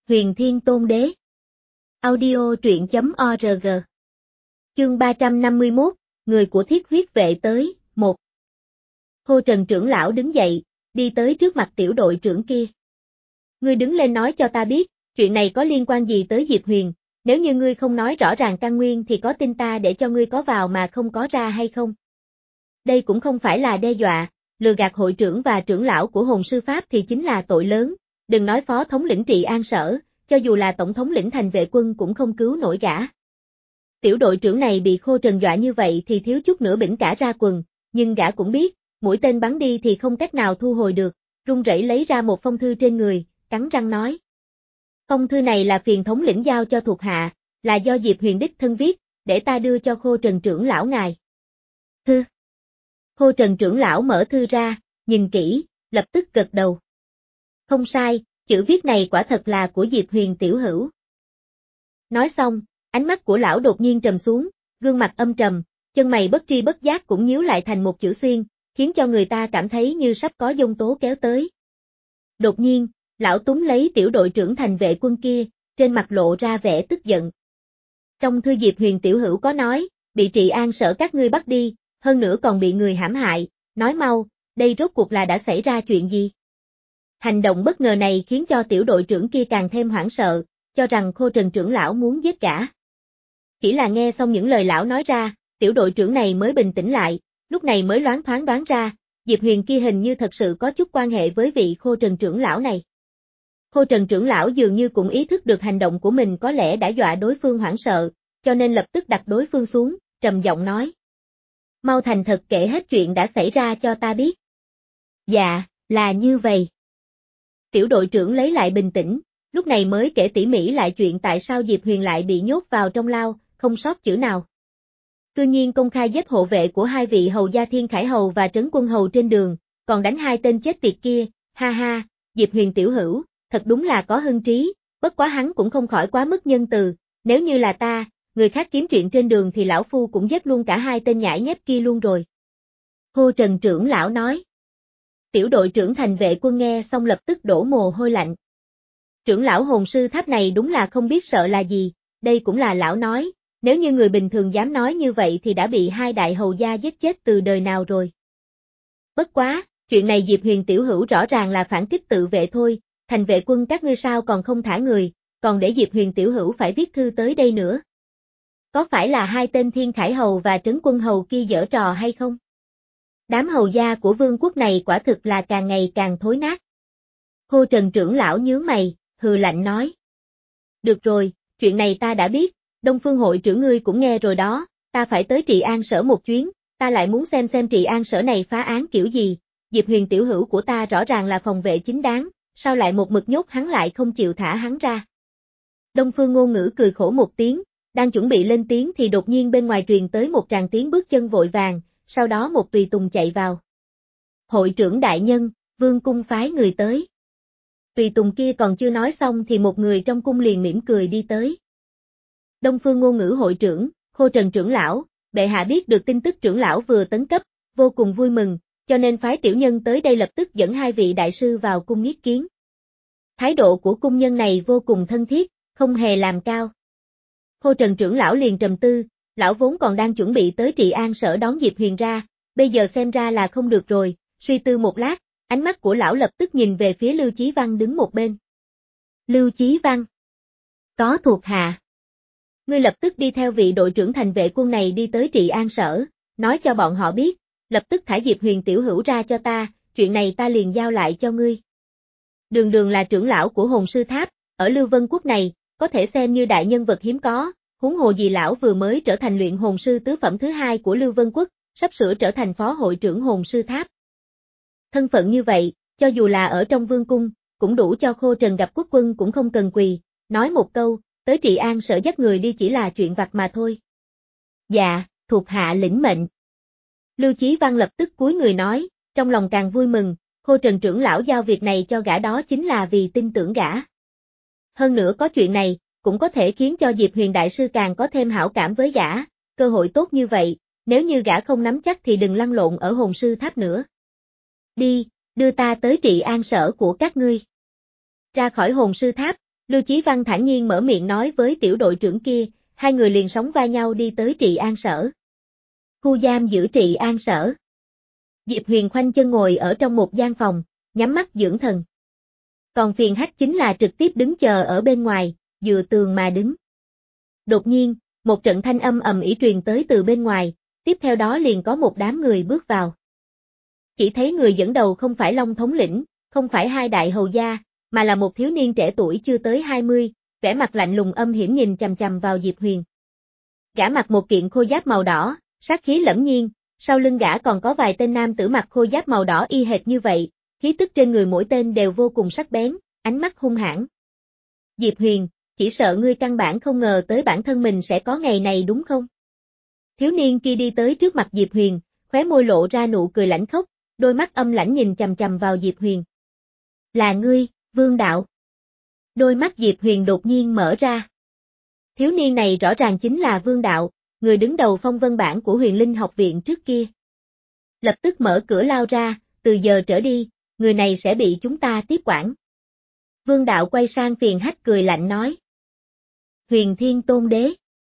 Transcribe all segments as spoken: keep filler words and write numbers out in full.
Huyền Thiên Tôn Đế. Audio truyện chấm org. Chương ba trăm năm mươi mốt, người của Thiết Huyết Vệ tới, một. Khô Trần trưởng lão đứng dậy, đi tới trước mặt tiểu đội trưởng kia. Ngươi đứng lên nói cho ta biết, chuyện này có liên quan gì tới Diệp Huyền, nếu như ngươi không nói rõ ràng căn nguyên thì có tin ta để cho ngươi có vào mà không có ra hay không? Đây cũng không phải là đe dọa, lừa gạt hội trưởng và trưởng lão của hồn sư Pháp thì chính là tội lớn, đừng nói phó thống lĩnh Trị An Sở, cho dù là tổng thống lĩnh thành vệ quân cũng không cứu nổi gã. Tiểu đội trưởng này bị Khô Trần dọa như vậy thì thiếu chút nữa bỉnh cả ra quần, nhưng gã cũng biết, mũi tên bắn đi thì không cách nào thu hồi được, run rẩy lấy ra một phong thư trên người, cắn răng nói. Phong thư này là phiền thống lĩnh giao cho thuộc hạ, là do Diệp Huyền đích thân viết, để ta đưa cho Khô Trần trưởng lão ngài. Thư. Khô Trần trưởng lão mở thư ra, nhìn kỹ, lập tức gật đầu. Không sai, chữ viết này quả thật là của Diệp Huyền tiểu hữu. Nói xong, ánh mắt của lão đột nhiên trầm xuống, gương mặt âm trầm, chân mày bất tri bất giác cũng nhíu lại thành một chữ xuyên, khiến cho người ta cảm thấy như sắp có giông tố kéo tới. Đột nhiên, lão túm lấy tiểu đội trưởng thành vệ quân kia, trên mặt lộ ra vẻ tức giận. Trong thư Diệp Huyền tiểu hữu có nói, bị Trị An Sở các ngươi bắt đi, hơn nữa còn bị người hãm hại, nói mau, đây rốt cuộc là đã xảy ra chuyện gì? Hành động bất ngờ này khiến cho tiểu đội trưởng kia càng thêm hoảng sợ, cho rằng Khô Trần trưởng lão muốn giết gã. Chỉ là nghe xong những lời lão nói ra, tiểu đội trưởng này mới bình tĩnh lại, lúc này mới loáng thoáng đoán ra, Diệp Huyền kia hình như thật sự có chút quan hệ với vị Khô Trần trưởng lão này. Khô Trần trưởng lão dường như cũng ý thức được hành động của mình có lẽ đã dọa đối phương hoảng sợ, cho nên lập tức đặt đối phương xuống, trầm giọng nói. Mau thành thật kể hết chuyện đã xảy ra cho ta biết. Dạ, là như vậy. Tiểu đội trưởng lấy lại bình tĩnh, lúc này mới kể tỉ mỉ lại chuyện tại sao Diệp Huyền lại bị nhốt vào trong lao, không sót chữ nào. Cư nhiên công khai giết hộ vệ của hai vị hầu gia Thiên Khải Hầu và Trấn Quân Hầu trên đường, còn đánh hai tên chết tiệt kia, ha ha, Diệp Huyền tiểu hữu, thật đúng là có hưng trí, bất quá hắn cũng không khỏi quá mức nhân từ, nếu như là ta, người khác kiếm chuyện trên đường thì lão phu cũng giết luôn cả hai tên nhãi nhép kia luôn rồi. Khô Trần trưởng lão nói. Tiểu đội trưởng thành vệ quân nghe xong lập tức đổ mồ hôi lạnh. Trưởng lão hồn sư Tháp này đúng là không biết sợ là gì, đây cũng là lão nói, nếu như người bình thường dám nói như vậy thì đã bị hai đại hầu gia giết chết từ đời nào rồi. Bất quá, chuyện này Diệp Huyền tiểu hữu rõ ràng là phản kích tự vệ thôi, thành vệ quân các ngươi sao còn không thả người, còn để Diệp Huyền tiểu hữu phải viết thư tới đây nữa. Có phải là hai tên Thiên Khải Hầu và Trấn Quân Hầu kia giở trò hay không? Đám hầu gia của vương quốc này quả thực là càng ngày càng thối nát. Khô Trần trưởng lão nhướng mày, hừ lạnh nói. Được rồi, chuyện này ta đã biết, Đông Phương hội trưởng ngươi cũng nghe rồi đó, ta phải tới Trị An Sở một chuyến, ta lại muốn xem xem Trị An Sở này phá án kiểu gì, Diệp Huyền tiểu hữu của ta rõ ràng là phòng vệ chính đáng, sao lại một mực nhốt hắn lại không chịu thả hắn ra. Đông Phương Ngôn Ngữ cười khổ một tiếng, đang chuẩn bị lên tiếng thì đột nhiên bên ngoài truyền tới một tràng tiếng bước chân vội vàng, sau đó một tùy tùng chạy vào. Hội trưởng đại nhân, vương cung phái người tới. Tùy tùng kia còn chưa nói xong thì một người trong cung liền mỉm cười đi tới. Đông Phương Ngôn Ngữ hội trưởng, Khô Trần trưởng lão, bệ hạ biết được tin tức trưởng lão vừa tấn cấp, vô cùng vui mừng, cho nên phái tiểu nhân tới đây lập tức dẫn hai vị đại sư vào cung yết kiến. Thái độ của cung nhân này vô cùng thân thiết, không hề làm cao. Khô Trần trưởng lão liền trầm tư, lão vốn còn đang chuẩn bị tới Trị An Sở đón Diệp Huyền ra, bây giờ xem ra là không được rồi, suy tư một lát, ánh mắt của lão lập tức nhìn về phía Lưu Chí Văn đứng một bên. Lưu Chí Văn. Có thuộc hạ. Ngươi lập tức đi theo vị đội trưởng thành vệ quân này đi tới Trị An Sở, nói cho bọn họ biết, lập tức thả Diệp Huyền tiểu hữu ra cho ta, chuyện này ta liền giao lại cho ngươi. Đường Đường là trưởng lão của hồn sư tháp, ở Lưu Vân Quốc này, có thể xem như đại nhân vật hiếm có, huống hồ gì lão vừa mới trở thành luyện hồn sư tứ phẩm thứ hai của Lưu Vân Quốc, sắp sửa trở thành phó hội trưởng hồn sư tháp. Thân phận như vậy, cho dù là ở trong vương cung, cũng đủ cho Khô Trần gặp quốc quân cũng không cần quỳ, nói một câu, tới Trị An Sở dắt người đi chỉ là chuyện vặt mà thôi. Dạ, thuộc hạ lĩnh mệnh. Lưu Chí Văn lập tức cúi người nói, trong lòng càng vui mừng, Khô Trần trưởng lão giao việc này cho gã đó chính là vì tin tưởng gã. Hơn nữa có chuyện này, cũng có thể khiến cho Diệp Huyền đại sư càng có thêm hảo cảm với gã, cơ hội tốt như vậy, nếu như gã không nắm chắc thì đừng lăn lộn ở hồn sư tháp nữa. Đi, đưa ta tới Trị An Sở của các ngươi. Ra khỏi hồn sư tháp, Lưu Chí Văn thản nhiên mở miệng nói với tiểu đội trưởng kia, hai người liền sóng vai nhau đi tới Trị An Sở. Khu giam giữ Trị An Sở. Diệp Huyền khoanh chân ngồi ở trong một gian phòng, nhắm mắt dưỡng thần. Còn Phiền Hách chính là trực tiếp đứng chờ ở bên ngoài, dựa tường mà đứng. Đột nhiên, một trận thanh âm ầm ĩ truyền tới từ bên ngoài, tiếp theo đó liền có một đám người bước vào. Chỉ thấy người dẫn đầu không phải Long thống lĩnh, không phải hai đại hầu gia, mà là một thiếu niên trẻ tuổi chưa tới hai mươi, vẻ mặt lạnh lùng âm hiểm nhìn chằm chằm vào Diệp Huyền. Gã mặc một kiện khôi giáp màu đỏ, sát khí lẫm nhiên, sau lưng gã còn có vài tên nam tử mặc khôi giáp màu đỏ y hệt như vậy, khí tức trên người mỗi tên đều vô cùng sắc bén, ánh mắt hung hãn. Diệp Huyền, chỉ sợ ngươi căn bản không ngờ tới bản thân mình sẽ có ngày này đúng không? Thiếu niên kia đi tới trước mặt Diệp Huyền, khóe môi lộ ra nụ cười lãnh khốc, đôi mắt âm lãnh nhìn chằm chằm vào Diệp Huyền. Là ngươi, Vương Đạo. Đôi mắt Diệp Huyền đột nhiên mở ra. Thiếu niên này rõ ràng chính là Vương Đạo, người đứng đầu phong vân bảng của Huyền Linh học viện trước kia. Lập tức mở cửa lao ra, từ giờ trở đi, người này sẽ bị chúng ta tiếp quản. Vương Đạo quay sang Phiền Hách cười lạnh nói. Huyền Thiên Tôn Đế.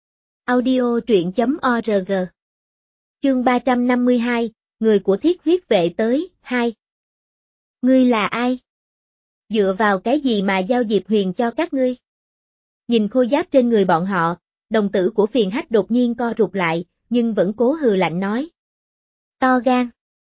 Audio truyện chấm org. Chương ba trăm năm mươi hai, người của Thiết Huyết Vệ tới, hai. Ngươi là ai? Dựa vào cái gì mà giao Diệp Huyền cho các ngươi? Nhìn khôi giáp trên người bọn họ, đồng tử của Phiền Hách đột nhiên co rụt lại, nhưng vẫn cố hừ lạnh nói. To gan.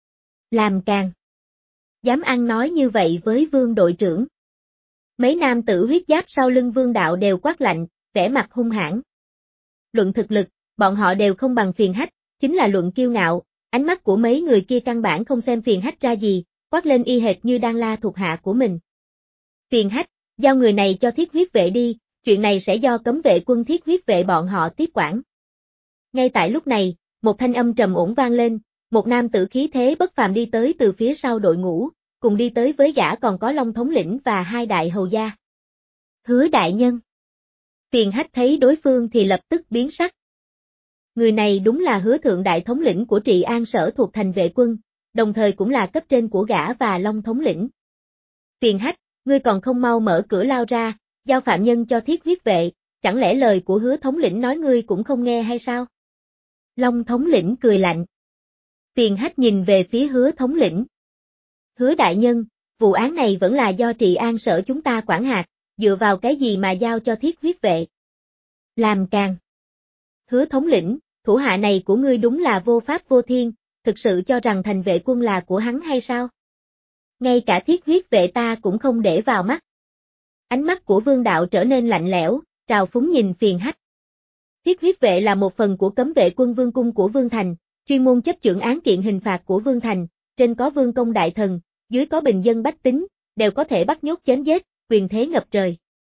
Làm càng. Dám ăn nói như vậy với Vương đội trưởng. Mấy nam tử huyết giáp sau lưng Vương Đạo đều quát lạnh, vẻ mặt hung hãn. Luận thực lực, bọn họ đều không bằng Phiền Hách, chính là luận kiêu ngạo, ánh mắt của mấy người kia căn bản không xem Phiền Hách ra gì, quát lên y hệt như đang la thuộc hạ của mình. Phiền Hách, giao người này cho Thiết Huyết Vệ đi, chuyện này sẽ do cấm vệ quân Thiết Huyết Vệ bọn họ tiếp quản. Ngay tại lúc này, một thanh âm trầm ổn vang lên, một nam tử khí thế bất phàm đi tới từ phía sau đội ngũ, cùng đi tới với gã còn có Long thống lĩnh và hai đại hầu gia. Hứa đại nhân. Phiền Hách thấy đối phương thì lập tức biến sắc. Người này đúng là Hứa thượng đại thống lĩnh của Trị An Sở thuộc thành vệ quân, đồng thời cũng là cấp trên của gã và Long thống lĩnh. Phiền Hách, ngươi còn không mau mở cửa lao ra, giao phạm nhân cho Thiết Huyết Vệ, chẳng lẽ lời của Hứa thống lĩnh nói ngươi cũng không nghe hay sao? Long thống lĩnh cười lạnh. Phiền Hách nhìn về phía Hứa thống lĩnh. Hứa đại nhân, vụ án này vẫn là do Trị An Sở chúng ta quản hạt, dựa vào cái gì mà giao cho Thiết Huyết Vệ? Làm càng. Hứa thống lĩnh, thủ hạ này của ngươi đúng là vô pháp vô thiên, thực sự cho rằng thành vệ quân là của hắn hay sao? Ngay cả Thiết Huyết Vệ ta cũng không để vào mắt. Ánh mắt của Vương Đạo trở nên lạnh lẽo, trào phúng nhìn Phiền Hách. Thiết Huyết Vệ là một phần của cấm vệ quân Vương cung của Vương Thành, chuyên môn chấp chưởng án kiện hình phạt của Vương Thành, trên có Vương công đại thần, dưới có bình dân bách tính, đều có thể bắt nhốt chém giết, quyền thế ngập trời.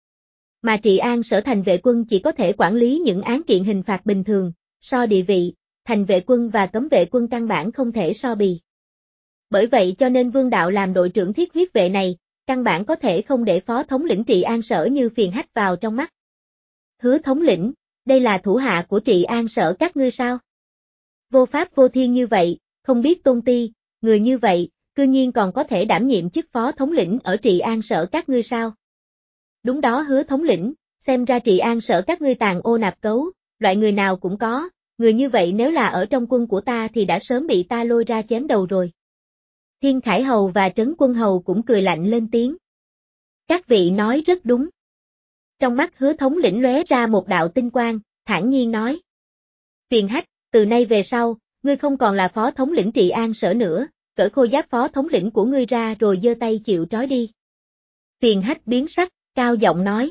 Mà Trị An Sở thành vệ quân chỉ có thể quản lý những án kiện hình phạt bình thường, so địa vị, thành vệ quân và cấm vệ quân căn bản không thể so bì. Bởi vậy cho nên Vương Đạo làm đội trưởng Thiết Huyết Vệ này, căn bản có thể không để phó thống lĩnh Trị An Sở như Phiền Hách vào trong mắt. Hứa thống lĩnh, đây là thủ hạ của Trị An Sở các ngươi sao? Vô pháp vô thiên như vậy, không biết tôn ti, người như vậy, cư nhiên còn có thể đảm nhiệm chức phó thống lĩnh ở Trị An Sở các ngươi sao? Đúng đó Hứa thống lĩnh, xem ra Trị An Sở các ngươi tàn ô nạp cấu, loại người nào cũng có, người như vậy nếu là ở trong quân của ta thì đã sớm bị ta lôi ra chém đầu rồi. Thiên Khải Hầu và Trấn Quân Hầu cũng cười lạnh lên tiếng. Các vị nói rất đúng. Trong mắt Hứa thống lĩnh lóe ra một đạo tinh quang, thản nhiên nói. Phiền Hách, từ nay về sau, ngươi không còn là phó thống lĩnh Trị An Sở nữa, cởi khôi giáp phó thống lĩnh của ngươi ra rồi giơ tay chịu trói đi. Phiền Hách biến sắc, cao giọng nói.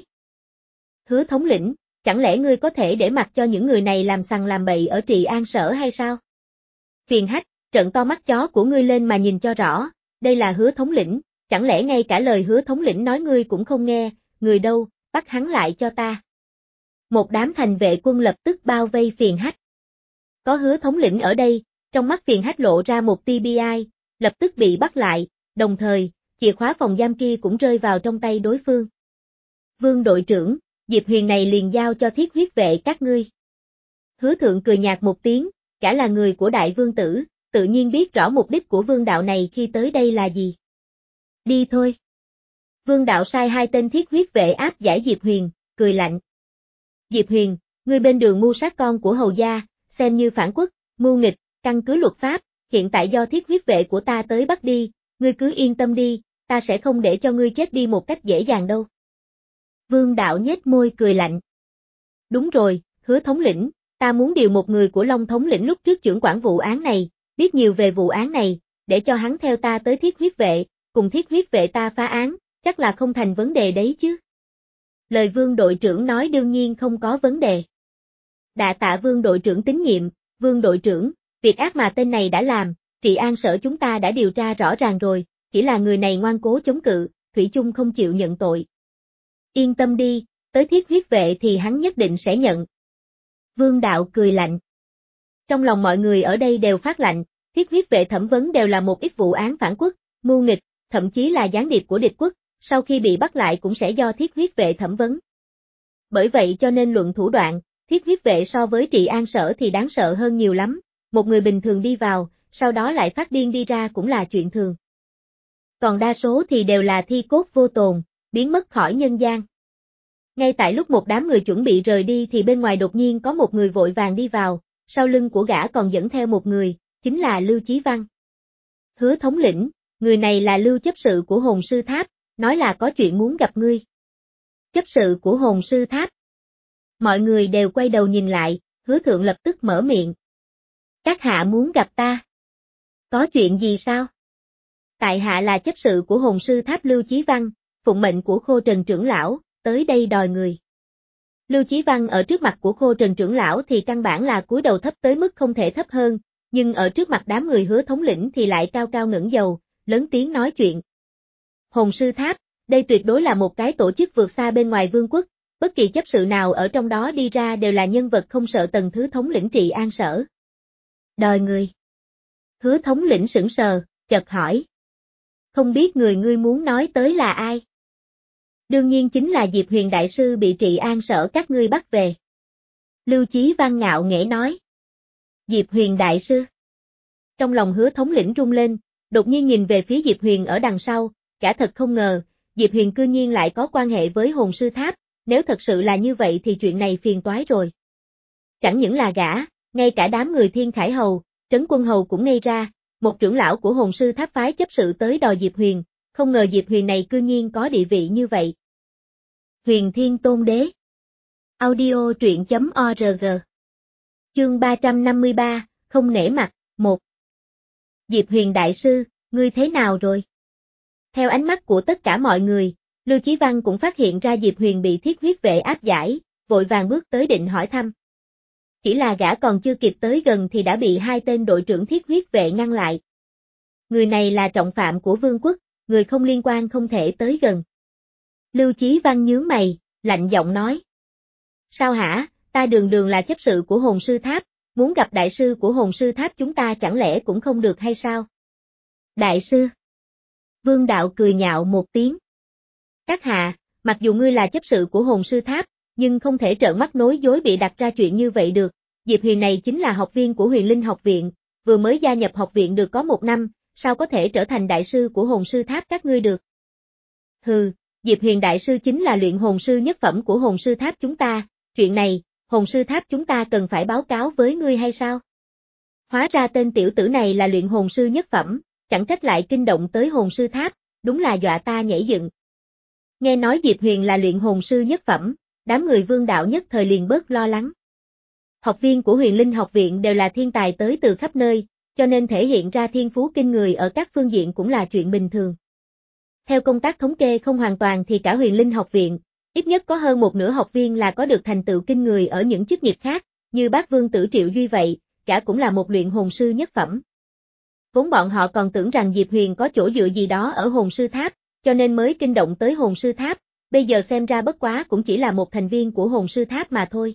Hứa thống lĩnh, chẳng lẽ ngươi có thể để mặc cho những người này làm sằng làm bậy ở Trị An Sở hay sao? Phiền Hách, trợn to mắt chó của ngươi lên mà nhìn cho rõ, đây là Hứa thống lĩnh, chẳng lẽ ngay cả lời Hứa thống lĩnh nói ngươi cũng không nghe, người đâu, bắt hắn lại cho ta. Một đám thành vệ quân lập tức bao vây Phiền Hách. Có Hứa thống lĩnh ở đây, trong mắt Phiền Hách lộ ra một tia bi ai, lập tức bị bắt lại, đồng thời, chìa khóa phòng giam kia cũng rơi vào trong tay đối phương. Vương đội trưởng, Diệp Huyền này liền giao cho Thiết Huyết Vệ các ngươi. Hứa thượng cười nhạt một tiếng, cả là người của đại vương tử, tự nhiên biết rõ mục đích của Vương Đạo này khi tới đây là gì. Đi thôi. Vương đạo sai hai tên thiết huyết vệ áp giải Diệp Huyền, cười lạnh. Diệp Huyền, ngươi bên đường mưu sát con của hầu gia, xem như phản quốc, mưu nghịch, căn cứ luật pháp, hiện tại do thiết huyết vệ của ta tới bắt đi, ngươi cứ yên tâm đi, ta sẽ không để cho ngươi chết đi một cách dễ dàng đâu. Vương đạo nhếch môi cười lạnh. Đúng rồi, Hứa thống lĩnh, ta muốn điều một người của Long thống lĩnh lúc trước trưởng quản vụ án này, biết nhiều về vụ án này, để cho hắn theo ta tới thiết huyết vệ, cùng thiết huyết vệ ta phá án, chắc là không thành vấn đề đấy chứ. Lời Vương đội trưởng nói đương nhiên không có vấn đề. Đa tạ Vương đội trưởng tín nhiệm, Vương đội trưởng, việc ác mà tên này đã làm, trị an sở chúng ta đã điều tra rõ ràng rồi, chỉ là người này ngoan cố chống cự, thủy chung không chịu nhận tội. Yên tâm đi, tới thiết huyết vệ thì hắn nhất định sẽ nhận. Vương đạo cười lạnh. Trong lòng mọi người ở đây đều phát lạnh, thiết huyết vệ thẩm vấn đều là một ít vụ án phản quốc, mưu nghịch, thậm chí là gián điệp của địch quốc, sau khi bị bắt lại cũng sẽ do thiết huyết vệ thẩm vấn. Bởi vậy cho nên luận thủ đoạn, thiết huyết vệ so với trị an sở thì đáng sợ hơn nhiều lắm, một người bình thường đi vào, sau đó lại phát điên đi ra cũng là chuyện thường. Còn đa số thì đều là thi cốt vô tồn, biến mất khỏi nhân gian. Ngay tại lúc một đám người chuẩn bị rời đi thì bên ngoài đột nhiên có một người vội vàng đi vào, sau lưng của gã còn dẫn theo một người, chính là Lưu Chí Văn. Hứa thống lĩnh, người này là Lưu chấp sự của Hồn Sư Tháp, nói là có chuyện muốn gặp ngươi. Chấp sự của Hồn Sư Tháp. Mọi người đều quay đầu nhìn lại, Hứa thượng lập tức mở miệng. Các hạ muốn gặp ta. Có chuyện gì sao? Tại hạ là chấp sự của Hồn Sư Tháp Lưu Chí Văn, phụng mệnh của Khô Trần trưởng lão, tới đây đòi người. Lưu Chí Văn ở trước mặt của Khô Trần trưởng lão thì căn bản là cúi đầu thấp tới mức không thể thấp hơn, nhưng ở trước mặt đám người Hứa thống lĩnh thì lại cao cao ngẩng đầu, lớn tiếng nói chuyện. Hồn Sư Tháp, đây tuyệt đối là một cái tổ chức vượt xa bên ngoài vương quốc, bất kỳ chấp sự nào ở trong đó đi ra đều là nhân vật không sợ tầng thứ thống lĩnh trị an sở. Đòi người. Hứa thống lĩnh sững sờ, chợt hỏi. Không biết người ngươi muốn nói tới là ai? Đương nhiên chính là Diệp Huyền đại sư bị trị an sở các ngươi bắt về. Lưu Chí Văn ngạo nghễ nói. Diệp Huyền đại sư. Trong lòng Hứa thống lĩnh rung lên, đột nhiên nhìn về phía Diệp Huyền ở đằng sau, cả thật không ngờ, Diệp Huyền cư nhiên lại có quan hệ với Hồn Sư Tháp, nếu thật sự là như vậy thì chuyện này phiền toái rồi. Chẳng những là gã, ngay cả đám người Thiên Khải Hầu, Trấn Quân Hầu cũng ngây ra, một trưởng lão của Hồn Sư Tháp phái chấp sự tới đòi Diệp Huyền, không ngờ Diệp Huyền này cư nhiên có địa vị như vậy. Huyền Thiên Tôn Đế. Audio truyện chấm org. Chương ba trăm năm mươi ba, không nể mặt, một. Diệp Huyền đại sư, ngươi thế nào rồi? Theo ánh mắt của tất cả mọi người, Lưu Chí Văn cũng phát hiện ra Diệp Huyền bị thiết huyết vệ áp giải, vội vàng bước tới định hỏi thăm. Chỉ là gã còn chưa kịp tới gần thì đã bị hai tên đội trưởng thiết huyết vệ ngăn lại. Người này là trọng phạm của vương quốc, người không liên quan không thể tới gần. Lưu Chí Văn nhướng mày, lạnh giọng nói. Sao hả, ta đường đường là chấp sự của Hồn Sư Tháp, muốn gặp đại sư của Hồn Sư Tháp chúng ta chẳng lẽ cũng không được hay sao? Đại sư. Vương đạo cười nhạo một tiếng. Các hạ, mặc dù ngươi là chấp sự của Hồn Sư Tháp, nhưng không thể trợn mắt nối dối bị đặt ra chuyện như vậy được. Diệp Huyền này chính là học viên của Huyền Linh học viện, vừa mới gia nhập học viện được có một năm, sao có thể trở thành đại sư của Hồn Sư Tháp các ngươi được? Hừ, Diệp Huyền đại sư chính là luyện hồn sư nhất phẩm của Hồn Sư Tháp chúng ta, chuyện này, Hồn Sư Tháp chúng ta cần phải báo cáo với ngươi hay sao? Hóa ra tên tiểu tử này là luyện hồn sư nhất phẩm, chẳng trách lại kinh động tới Hồn Sư Tháp, đúng là dọa ta nhảy dựng. Nghe nói Diệp Huyền là luyện hồn sư nhất phẩm, đám người Vương đạo nhất thời liền bớt lo lắng. Học viên của Huyền Linh học viện đều là thiên tài tới từ khắp nơi, cho nên thể hiện ra thiên phú kinh người ở các phương diện cũng là chuyện bình thường. Theo công tác thống kê không hoàn toàn thì cả Huyền Linh học viện, ít nhất có hơn một nửa học viên là có được thành tựu kinh người ở những chức nghiệp khác, như Bác Vương Tử Triệu Duy vậy, cả cũng là một luyện hồn sư nhất phẩm. Vốn bọn họ còn tưởng rằng Diệp Huyền có chỗ dựa gì đó ở Hồn Sư Tháp, cho nên mới kinh động tới Hồn Sư Tháp, bây giờ xem ra bất quá cũng chỉ là một thành viên của Hồn Sư Tháp mà thôi.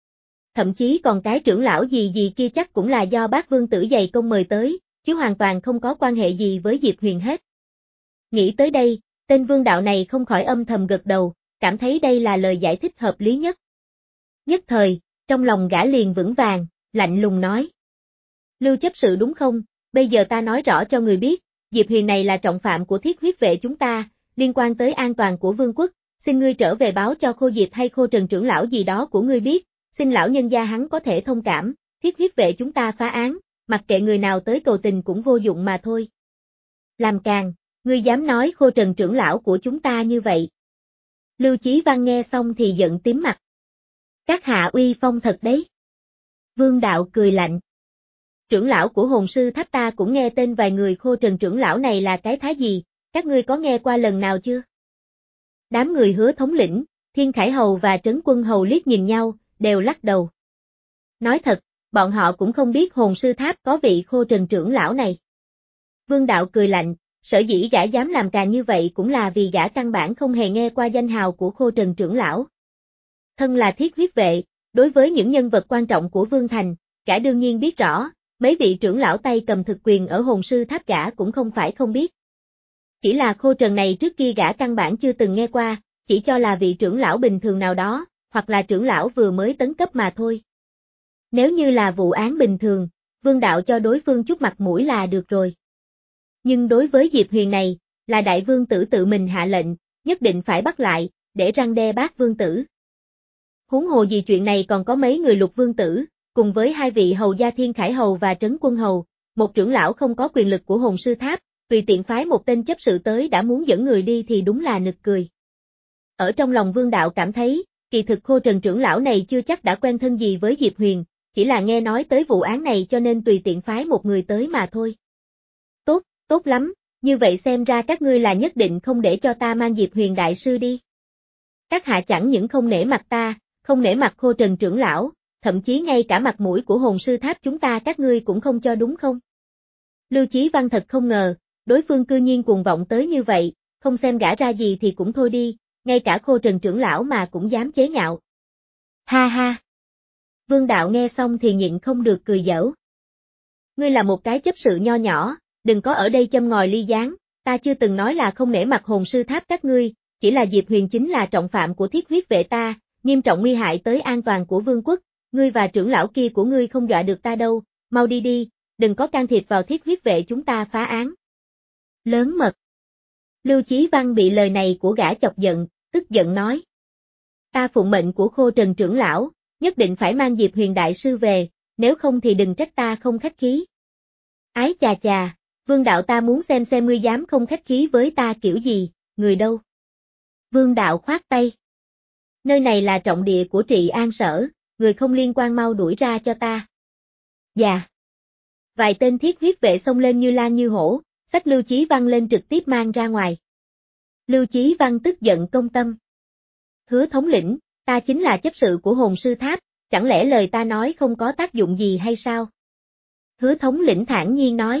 Thậm chí còn cái trưởng lão gì gì kia chắc cũng là do Bác Vương Tử dày công mời tới, chứ hoàn toàn không có quan hệ gì với Diệp Huyền hết. Nghĩ tới đây, tên Vương đạo này không khỏi âm thầm gật đầu, cảm thấy đây là lời giải thích hợp lý nhất. Nhất thời, trong lòng gã liền vững vàng, lạnh lùng nói. Lưu chấp sự đúng không, bây giờ ta nói rõ cho người biết, Diệp Huyền này là trọng phạm của thiết huyết vệ chúng ta, liên quan tới an toàn của vương quốc, xin ngươi trở về báo cho Khô Diệp hay Khô Trần trưởng lão gì đó của ngươi biết, xin lão nhân gia hắn có thể thông cảm, thiết huyết vệ chúng ta phá án, mặc kệ người nào tới cầu tình cũng vô dụng mà thôi. Làm càn, ngươi dám nói Khô Trần trưởng lão của chúng ta như vậy. Lưu Chí Văn nghe xong thì giận tím mặt. Các hạ uy phong thật đấy. Vương Đạo cười lạnh. Trưởng lão của hồn sư tháp ta cũng nghe tên vài người Khô Trần trưởng lão này là cái thái gì, các ngươi có nghe qua lần nào chưa? Đám người Hứa thống lĩnh, Thiên Khải Hầu và Trấn Quân Hầu liếc nhìn nhau, đều lắc đầu. Nói thật, bọn họ cũng không biết hồn sư tháp có vị Khô Trần trưởng lão này. Vương Đạo cười lạnh, sở dĩ gã dám làm càn như vậy cũng là vì gã căn bản không hề nghe qua danh hào của Khô Trần trưởng lão. Thân là thiết huyết vệ, đối với những nhân vật quan trọng của Vương Thành, gã đương nhiên biết rõ, mấy vị trưởng lão tay cầm thực quyền ở hồn sư tháp gã cũng không phải không biết. Chỉ là Khô Trần này trước kia gã căn bản chưa từng nghe qua, chỉ cho là vị trưởng lão bình thường nào đó, hoặc là trưởng lão vừa mới tấn cấp mà thôi. Nếu như là vụ án bình thường, Vương Đạo cho đối phương chút mặt mũi là được rồi. Nhưng đối với Diệp Huyền này, là đại vương tử tự mình hạ lệnh, nhất định phải bắt lại, để răn đe bác vương tử. Huống hồ gì chuyện này còn có mấy người lục vương tử, cùng với hai vị hầu gia Thiên Khải Hầu và Trấn Quân Hầu, một trưởng lão không có quyền lực của hồn sư tháp, tùy tiện phái một tên chấp sự tới đã muốn dẫn người đi thì đúng là nực cười. Ở trong lòng Vương Đạo cảm thấy, kỳ thực Khô Trần trưởng lão này chưa chắc đã quen thân gì với Diệp Huyền, chỉ là nghe nói tới vụ án này cho nên tùy tiện phái một người tới mà thôi. Tốt, tốt lắm, như vậy xem ra các ngươi là nhất định không để cho ta mang Diệp Huyền đại sư đi. Các hạ chẳng những không nể mặt ta, không nể mặt Khô Trần trưởng lão, thậm chí ngay cả mặt mũi của hồn sư tháp chúng ta các ngươi cũng không cho đúng không? Lưu Chí Văn thật không ngờ, đối phương cư nhiên cuồng vọng tới như vậy, không xem gã ra gì thì cũng thôi đi, ngay cả Khô Trần trưởng lão mà cũng dám chế nhạo. Ha ha! Vương Đạo nghe xong thì nhịn không được cười giỡn. Ngươi là một cái chấp sự nho nhỏ, đừng có ở đây châm ngòi ly gián, ta chưa từng nói là không nể mặt hồn sư tháp các ngươi, chỉ là Diệp Huyền chính là trọng phạm của thiết huyết vệ ta, nghiêm trọng nguy hại tới an toàn của vương quốc, ngươi và trưởng lão kia của ngươi không dọa được ta đâu, mau đi đi, đừng có can thiệp vào thiết huyết vệ chúng ta phá án. Lớn mật. Lưu Chí Văn bị lời này của gã chọc giận, tức giận nói. Ta phụng mệnh của Khô Trần trưởng lão, nhất định phải mang Diệp Huyền đại sư về, nếu không thì đừng trách ta không khách khí. Ái chà chà, Vương Đạo ta muốn xem xem ngươi dám không khách khí với ta kiểu gì, người đâu. Vương Đạo khoát tay. Nơi này là trọng địa của Trị An Sở, người không liên quan mau đuổi ra cho ta. Dạ. Vài tên thiết huyết vệ xông lên như lan như hổ, xách Lưu Chí Văn lên trực tiếp mang ra ngoài. Lưu Chí Văn tức giận công tâm. Hứa thống lĩnh, ta chính là chấp sự của hồn sư tháp, chẳng lẽ lời ta nói không có tác dụng gì hay sao? Hứa thống lĩnh thản nhiên nói.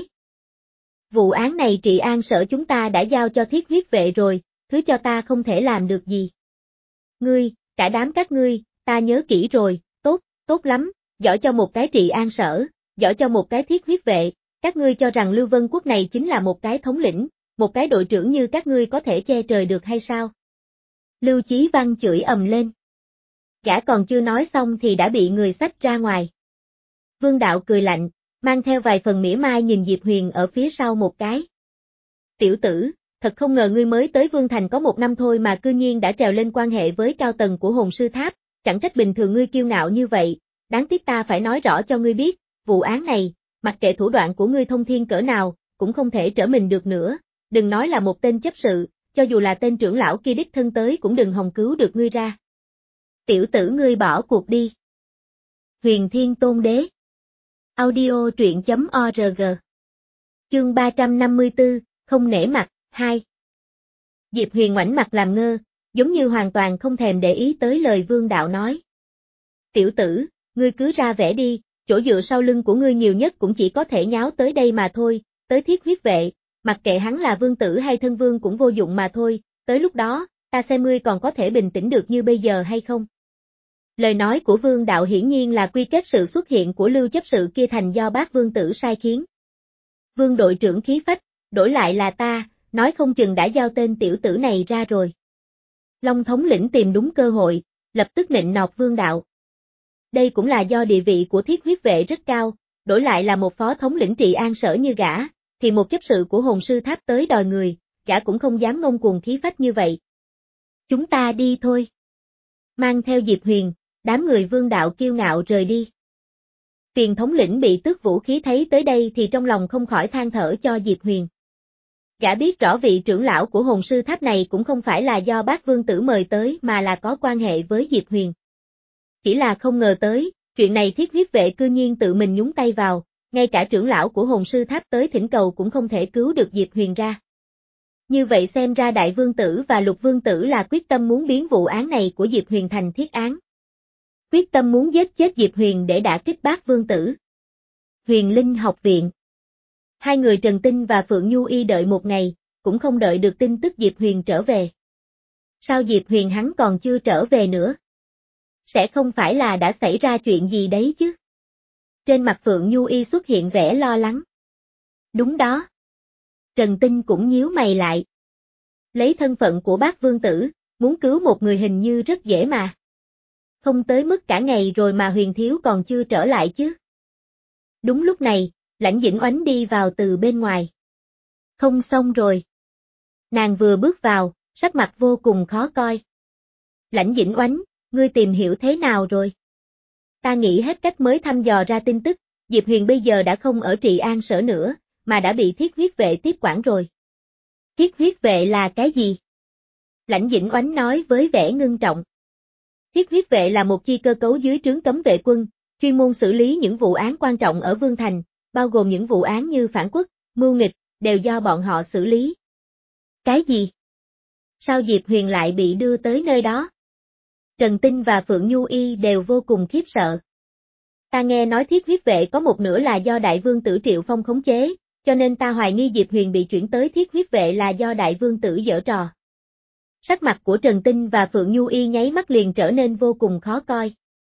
Vụ án này Trị An Sở chúng ta đã giao cho thiết huyết vệ rồi, thứ cho ta không thể làm được gì. Ngươi, cả đám các ngươi, ta nhớ kỹ rồi, tốt, tốt lắm, giỏi cho một cái Trị An Sở, giỏi cho một cái thiết huyết vệ, các ngươi cho rằng Lưu Vân Quốc này chính là một cái thống lĩnh, một cái đội trưởng như các ngươi có thể che trời được hay sao? Lưu Chí Văn chửi ầm lên. Gã còn chưa nói xong thì đã bị người xách ra ngoài. Vương Đạo cười lạnh, mang theo vài phần mỉa mai nhìn Diệp Huyền ở phía sau một cái. Tiểu tử, thật không ngờ ngươi mới tới Vương Thành có một năm thôi mà cư nhiên đã trèo lên quan hệ với cao tầng của hồn sư tháp, chẳng trách bình thường ngươi kiêu ngạo như vậy, đáng tiếc ta phải nói rõ cho ngươi biết, vụ án này, mặc kệ thủ đoạn của ngươi thông thiên cỡ nào, cũng không thể trở mình được nữa, đừng nói là một tên chấp sự, cho dù là tên trưởng lão kia đích thân tới cũng đừng hòng cứu được ngươi ra. Tiểu tử ngươi bỏ cuộc đi. Huyền Thiên Tôn Đế. Audio truyện chấm org. Chương ba trăm năm mươi tư, không nể mặt, hai. Diệp Huyền ngoảnh mặt làm ngơ, giống như hoàn toàn không thèm để ý tới lời Vương Đạo nói. Tiểu tử, ngươi cứ ra vẻ đi, chỗ dựa sau lưng của ngươi nhiều nhất cũng chỉ có thể nháo tới đây mà thôi, tới thiết huyết vệ, mặc kệ hắn là vương tử hay thân vương cũng vô dụng mà thôi, tới lúc đó, ta xem ngươi còn có thể bình tĩnh được như bây giờ hay không. Lời nói của Vương Đạo hiển nhiên là quy kết sự xuất hiện của Lưu chấp sự kia thành do bác vương tử sai khiến. Vương đội trưởng khí phách, đổi lại là ta, nói không chừng đã giao tên tiểu tử này ra rồi. Long thống lĩnh tìm đúng cơ hội, lập tức nịnh nọt Vương Đạo. Đây cũng là do địa vị của thiết huyết vệ rất cao, đổi lại là một phó thống lĩnh Trị An Sở như gã, thì một chấp sự của hồn sư tháp tới đòi người, gã cũng không dám ngông cuồng khí phách như vậy. Chúng ta đi thôi. Mang theo Diệp Huyền, đám người Vương đạo kiêu ngạo rời đi. Tiền thống lĩnh bị tước vũ khí thấy tới đây thì trong lòng không khỏi than thở cho Diệp Huyền. Gã biết rõ vị trưởng lão của hồn sư tháp này cũng không phải là do bác vương tử mời tới mà là có quan hệ với Diệp Huyền. Chỉ là không ngờ tới, chuyện này thiết huyết vệ cư nhiên tự mình nhúng tay vào, ngay cả trưởng lão của hồn sư tháp tới thỉnh cầu cũng không thể cứu được Diệp Huyền ra. Như vậy xem ra đại vương tử và lục vương tử là quyết tâm muốn biến vụ án này của Diệp Huyền thành thiết án. Quyết tâm muốn giết chết Diệp Huyền để đả kích bác vương tử. Huyền Linh học viện. Hai người Trần Tinh và Phượng Nhu Y đợi một ngày, cũng không đợi được tin tức Diệp Huyền trở về. Sao Diệp Huyền hắn còn chưa trở về nữa? Sẽ không phải là đã xảy ra chuyện gì đấy chứ? Trên mặt Phượng Nhu Y xuất hiện vẻ lo lắng. Đúng đó. Trần Tinh cũng nhíu mày lại. Lấy thân phận của bác vương tử, muốn cứu một người hình như rất dễ mà. Không tới mức cả ngày rồi mà Huyền thiếu còn chưa trở lại chứ. Đúng lúc này, Lãnh Dĩnh Oánh đi vào từ bên ngoài. Không xong rồi. Nàng vừa bước vào, sắc mặt vô cùng khó coi. Lãnh Dĩnh Oánh, ngươi tìm hiểu thế nào rồi? Ta nghĩ hết cách mới thăm dò ra tin tức, Diệp Huyền bây giờ đã không ở Trị An Sở nữa, mà đã bị thiết huyết vệ tiếp quản rồi. Thiết huyết vệ là cái gì? Lãnh Dĩnh Oánh nói với vẻ ngưng trọng. Thiết huyết vệ là một chi cơ cấu dưới trướng cấm vệ quân, chuyên môn xử lý những vụ án quan trọng ở Vương Thành, bao gồm những vụ án như phản quốc, mưu nghịch, đều do bọn họ xử lý. Cái gì? Sao Diệp Huyền lại bị đưa tới nơi đó? Trần Tinh và Phượng Nhu Y đều vô cùng khiếp sợ. Ta nghe nói thiết huyết vệ có một nửa là do đại vương tử Triệu Phong khống chế, cho nên ta hoài nghi Diệp Huyền bị chuyển tới thiết huyết vệ là do đại vương tử giở trò. Sắc mặt của Trần Tinh và Phượng Nhu Y nháy mắt liền trở nên vô cùng khó coi.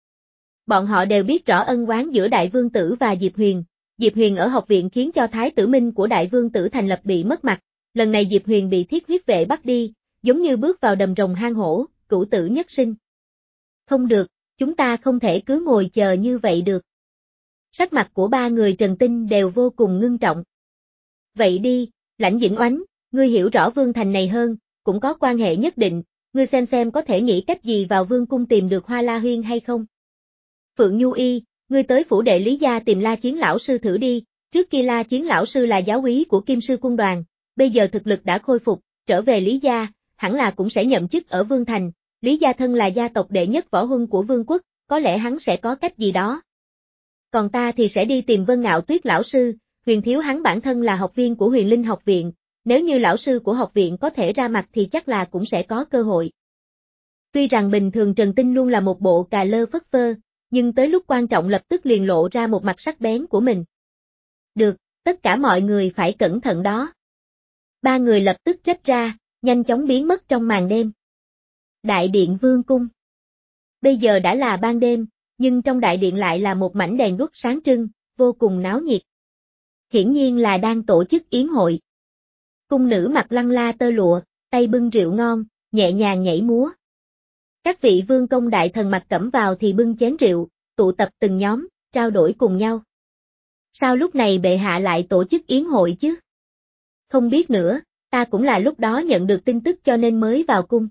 Bọn họ đều biết rõ ân oán giữa đại vương tử và Diệp Huyền. Diệp Huyền ở học viện khiến cho thái tử minh của đại vương tử thành lập bị mất mặt, lần này Diệp Huyền bị thiết huyết vệ bắt đi, giống như bước vào đầm rồng hang hổ, cửu tử nhất sinh. Không được, chúng ta không thể cứ ngồi chờ như vậy được. Sắc mặt của ba người Trần Tinh đều vô cùng ngưng trọng. Vậy đi, Lãnh Dĩnh Oánh, ngươi hiểu rõ Vương Thành này hơn, cũng có quan hệ nhất định, ngươi xem xem có thể nghĩ cách gì vào Vương cung tìm được Hoa La Huyên hay không. Phượng Nhu Y, ngươi tới phủ đệ Lý Gia tìm La Chiến lão sư thử đi, trước kia La Chiến lão sư là giáo úy của Kim sư quân đoàn, bây giờ thực lực đã khôi phục, trở về Lý Gia, hẳn là cũng sẽ nhậm chức ở Vương Thành, Lý Gia thân là gia tộc đệ nhất võ huân của Vương quốc, có lẽ hắn sẽ có cách gì đó. Còn ta thì sẽ đi tìm Vân Ngạo Tuyết lão sư, Huyền thiếu hắn bản thân là học viên của Huyền Linh học viện, nếu như lão sư của học viện có thể ra mặt thì chắc là cũng sẽ có cơ hội. Tuy rằng bình thường Trần Tinh luôn là một bộ cà lơ phất phơ, nhưng tới lúc quan trọng lập tức liền lộ ra một mặt sắc bén của mình. Được, tất cả mọi người phải cẩn thận đó. Ba người lập tức rách ra, nhanh chóng biến mất trong màn đêm. Đại điện Vương cung. Bây giờ đã là ban đêm, nhưng trong đại điện lại là một mảnh đèn đuốc sáng trưng, vô cùng náo nhiệt. Hiển nhiên là đang tổ chức yến hội. Cung nữ mặc lăng la tơ lụa, tay bưng rượu ngon, nhẹ nhàng nhảy múa. Các vị vương công đại thần mặc cẩm vào thì bưng chén rượu, tụ tập từng nhóm, trao đổi cùng nhau. Sao lúc này bệ hạ lại tổ chức yến hội chứ? Không biết nữa, ta cũng là lúc đó nhận được tin tức cho nên mới vào cung.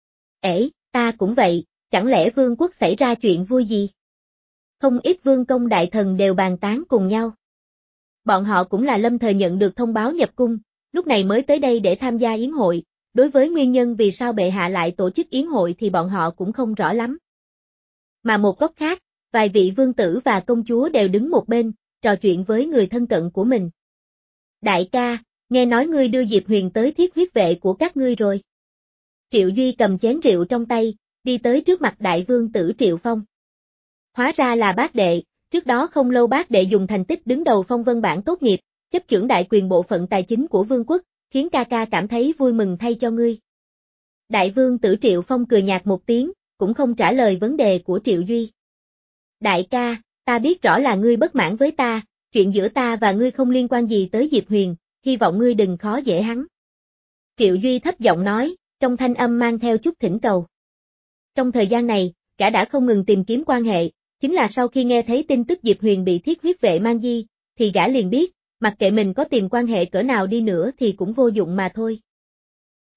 Ể, ta cũng vậy, chẳng lẽ vương quốc xảy ra chuyện vui gì? Không ít vương công đại thần đều bàn tán cùng nhau. Bọn họ cũng là lâm thời nhận được thông báo nhập cung, lúc này mới tới đây để tham gia yến hội, đối với nguyên nhân vì sao bệ hạ lại tổ chức yến hội thì bọn họ cũng không rõ lắm. Mà một góc khác, vài vị vương tử và công chúa đều đứng một bên, trò chuyện với người thân cận của mình. Đại ca, nghe nói ngươi đưa Diệp Huyền tới thiết huyết vệ của các ngươi rồi. Triệu Duy cầm chén rượu trong tay, đi tới trước mặt đại vương tử Triệu Phong. Hóa ra là bác đệ, trước đó không lâu bác đệ dùng thành tích đứng đầu phong vân bảng tốt nghiệp, chấp chưởng đại quyền bộ phận tài chính của vương quốc, khiến ca ca cảm thấy vui mừng thay cho ngươi. Đại vương tử Triệu Phong cười nhạt một tiếng, cũng không trả lời vấn đề của Triệu Duy. Đại ca, ta biết rõ là ngươi bất mãn với ta, chuyện giữa ta và ngươi không liên quan gì tới Diệp Huyền, hy vọng ngươi đừng khó dễ hắn. Triệu Duy thấp giọng nói, trong thanh âm mang theo chút thỉnh cầu. Trong thời gian này, gã đã không ngừng tìm kiếm quan hệ, chính là sau khi nghe thấy tin tức Diệp Huyền bị thiết huyết vệ mang di, thì gã liền biết, mặc kệ mình có tìm quan hệ cỡ nào đi nữa thì cũng vô dụng mà thôi.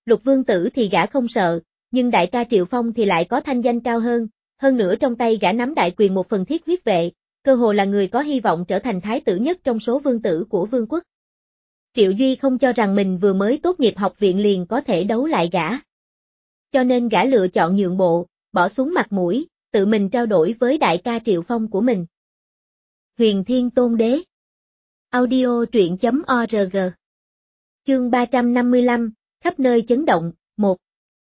Lục vương tử thì gã không sợ, nhưng đại ca Triệu Phong thì lại có thanh danh cao hơn, hơn nữa trong tay gã nắm đại quyền một phần thiết huyết vệ, cơ hồ là người có hy vọng trở thành thái tử nhất trong số vương tử của vương quốc. Triệu Duy không cho rằng mình vừa mới tốt nghiệp học viện liền có thể đấu lại gã. Cho nên gã lựa chọn nhượng bộ, bỏ xuống mặt mũi, tự mình trao đổi với đại ca Triệu Phong của mình. Huyền Thiên Tôn Đế. Audio truyện chấm org. Chương ba trăm năm mươi lăm, khắp nơi chấn động, một.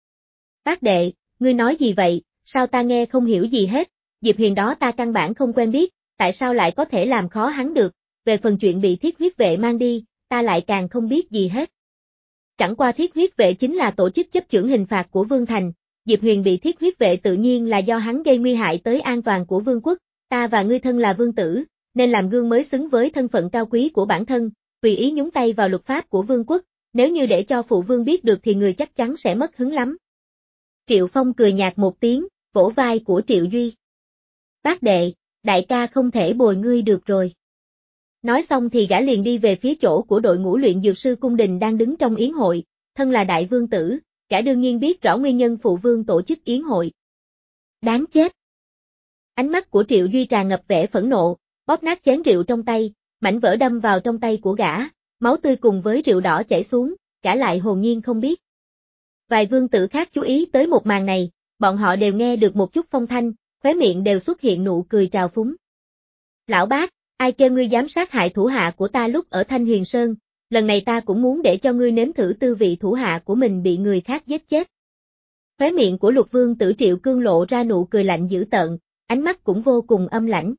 Bác đệ, ngươi nói gì vậy, sao ta nghe không hiểu gì hết, Diệp Huyền đó ta căn bản không quen biết, tại sao lại có thể làm khó hắn được, về phần chuyện bị thiết huyết vệ mang đi, ta lại càng không biết gì hết. Chẳng qua thiết huyết vệ chính là tổ chức chấp chưởng hình phạt của Vương Thành, Diệp Huyền bị thiết huyết vệ tự nhiên là do hắn gây nguy hại tới an toàn của vương quốc, ta và ngươi thân là vương tử, nên làm gương mới xứng với thân phận cao quý của bản thân, tùy ý nhúng tay vào luật pháp của vương quốc, nếu như để cho phụ vương biết được thì người chắc chắn sẽ mất hứng lắm. Triệu Phong cười nhạt một tiếng, vỗ vai của Triệu Duy. Bác đệ, đại ca không thể bồi ngươi được rồi. Nói xong thì gã liền đi về phía chỗ của đội ngũ luyện dược sư cung đình đang đứng trong yến hội, thân là đại vương tử, gã đương nhiên biết rõ nguyên nhân phụ vương tổ chức yến hội. Đáng chết! Ánh mắt của Triệu Duy tràn ngập vẻ phẫn nộ, bóp nát chén rượu trong tay, mảnh vỡ đâm vào trong tay của gã, máu tươi cùng với rượu đỏ chảy xuống, gã lại hồn nhiên không biết. Vài vương tử khác chú ý tới một màn này, bọn họ đều nghe được một chút phong thanh, khóe miệng đều xuất hiện nụ cười trào phúng. Lão bác, ai kêu ngươi dám sát hại thủ hạ của ta lúc ở Thanh Huyền Sơn, lần này ta cũng muốn để cho ngươi nếm thử tư vị thủ hạ của mình bị người khác giết chết. Khóe miệng của Lục Vương tử Triệu Cương lộ ra nụ cười lạnh dữ tợn, ánh mắt cũng vô cùng âm lãnh.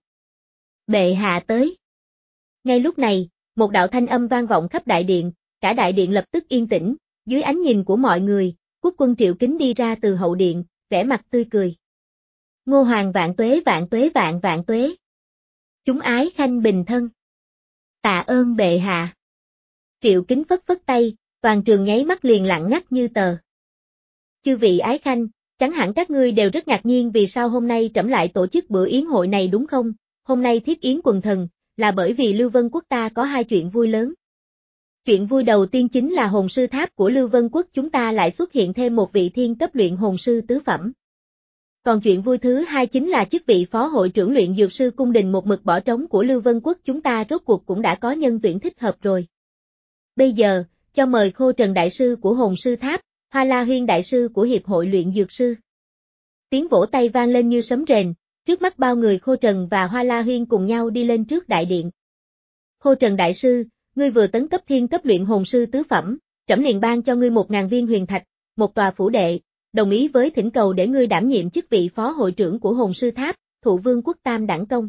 Bệ hạ tới. Ngay lúc này, một đạo thanh âm vang vọng khắp đại điện, cả đại điện lập tức yên tĩnh, dưới ánh nhìn của mọi người, quốc quân Triệu Kính đi ra từ hậu điện, vẻ mặt tươi cười. Ngô Hoàng vạn tuế vạn tuế vạn vạn tuế. Chúng ái khanh bình thân. Tạ ơn bệ hạ. Triệu Kính phất phất tay, toàn trường nháy mắt liền lặng ngắt như tờ. Chư vị ái khanh, chẳng hẳn các ngươi đều rất ngạc nhiên vì sao hôm nay trẫm lại tổ chức bữa yến hội này đúng không? Hôm nay thiết yến quần thần, là bởi vì Lưu Vân Quốc ta có hai chuyện vui lớn. Chuyện vui đầu tiên chính là hồn sư tháp của Lưu Vân Quốc chúng ta lại xuất hiện thêm một vị thiên cấp luyện hồn sư tứ phẩm. Còn chuyện vui thứ hai chính là chức vị phó hội trưởng luyện dược sư cung đình một mực bỏ trống của Lưu Vân Quốc chúng ta rốt cuộc cũng đã có nhân tuyển thích hợp rồi. Bây giờ, cho mời Khô Trần Đại Sư của hồn sư tháp, Hoa La Huyên Đại Sư của Hiệp hội luyện dược sư. Tiếng vỗ tay vang lên như sấm rền, trước mắt bao người Khô Trần và Hoa La Huyên cùng nhau đi lên trước đại điện. Khô Trần Đại Sư, ngươi vừa tấn cấp thiên cấp luyện hồn sư tứ phẩm, trẫm liền ban cho ngươi một ngàn viên huyền thạch, một tòa phủ đệ, đồng ý với thỉnh cầu để ngươi đảm nhiệm chức vị phó hội trưởng của hồn sư tháp, thụ vương quốc tam đẳng công.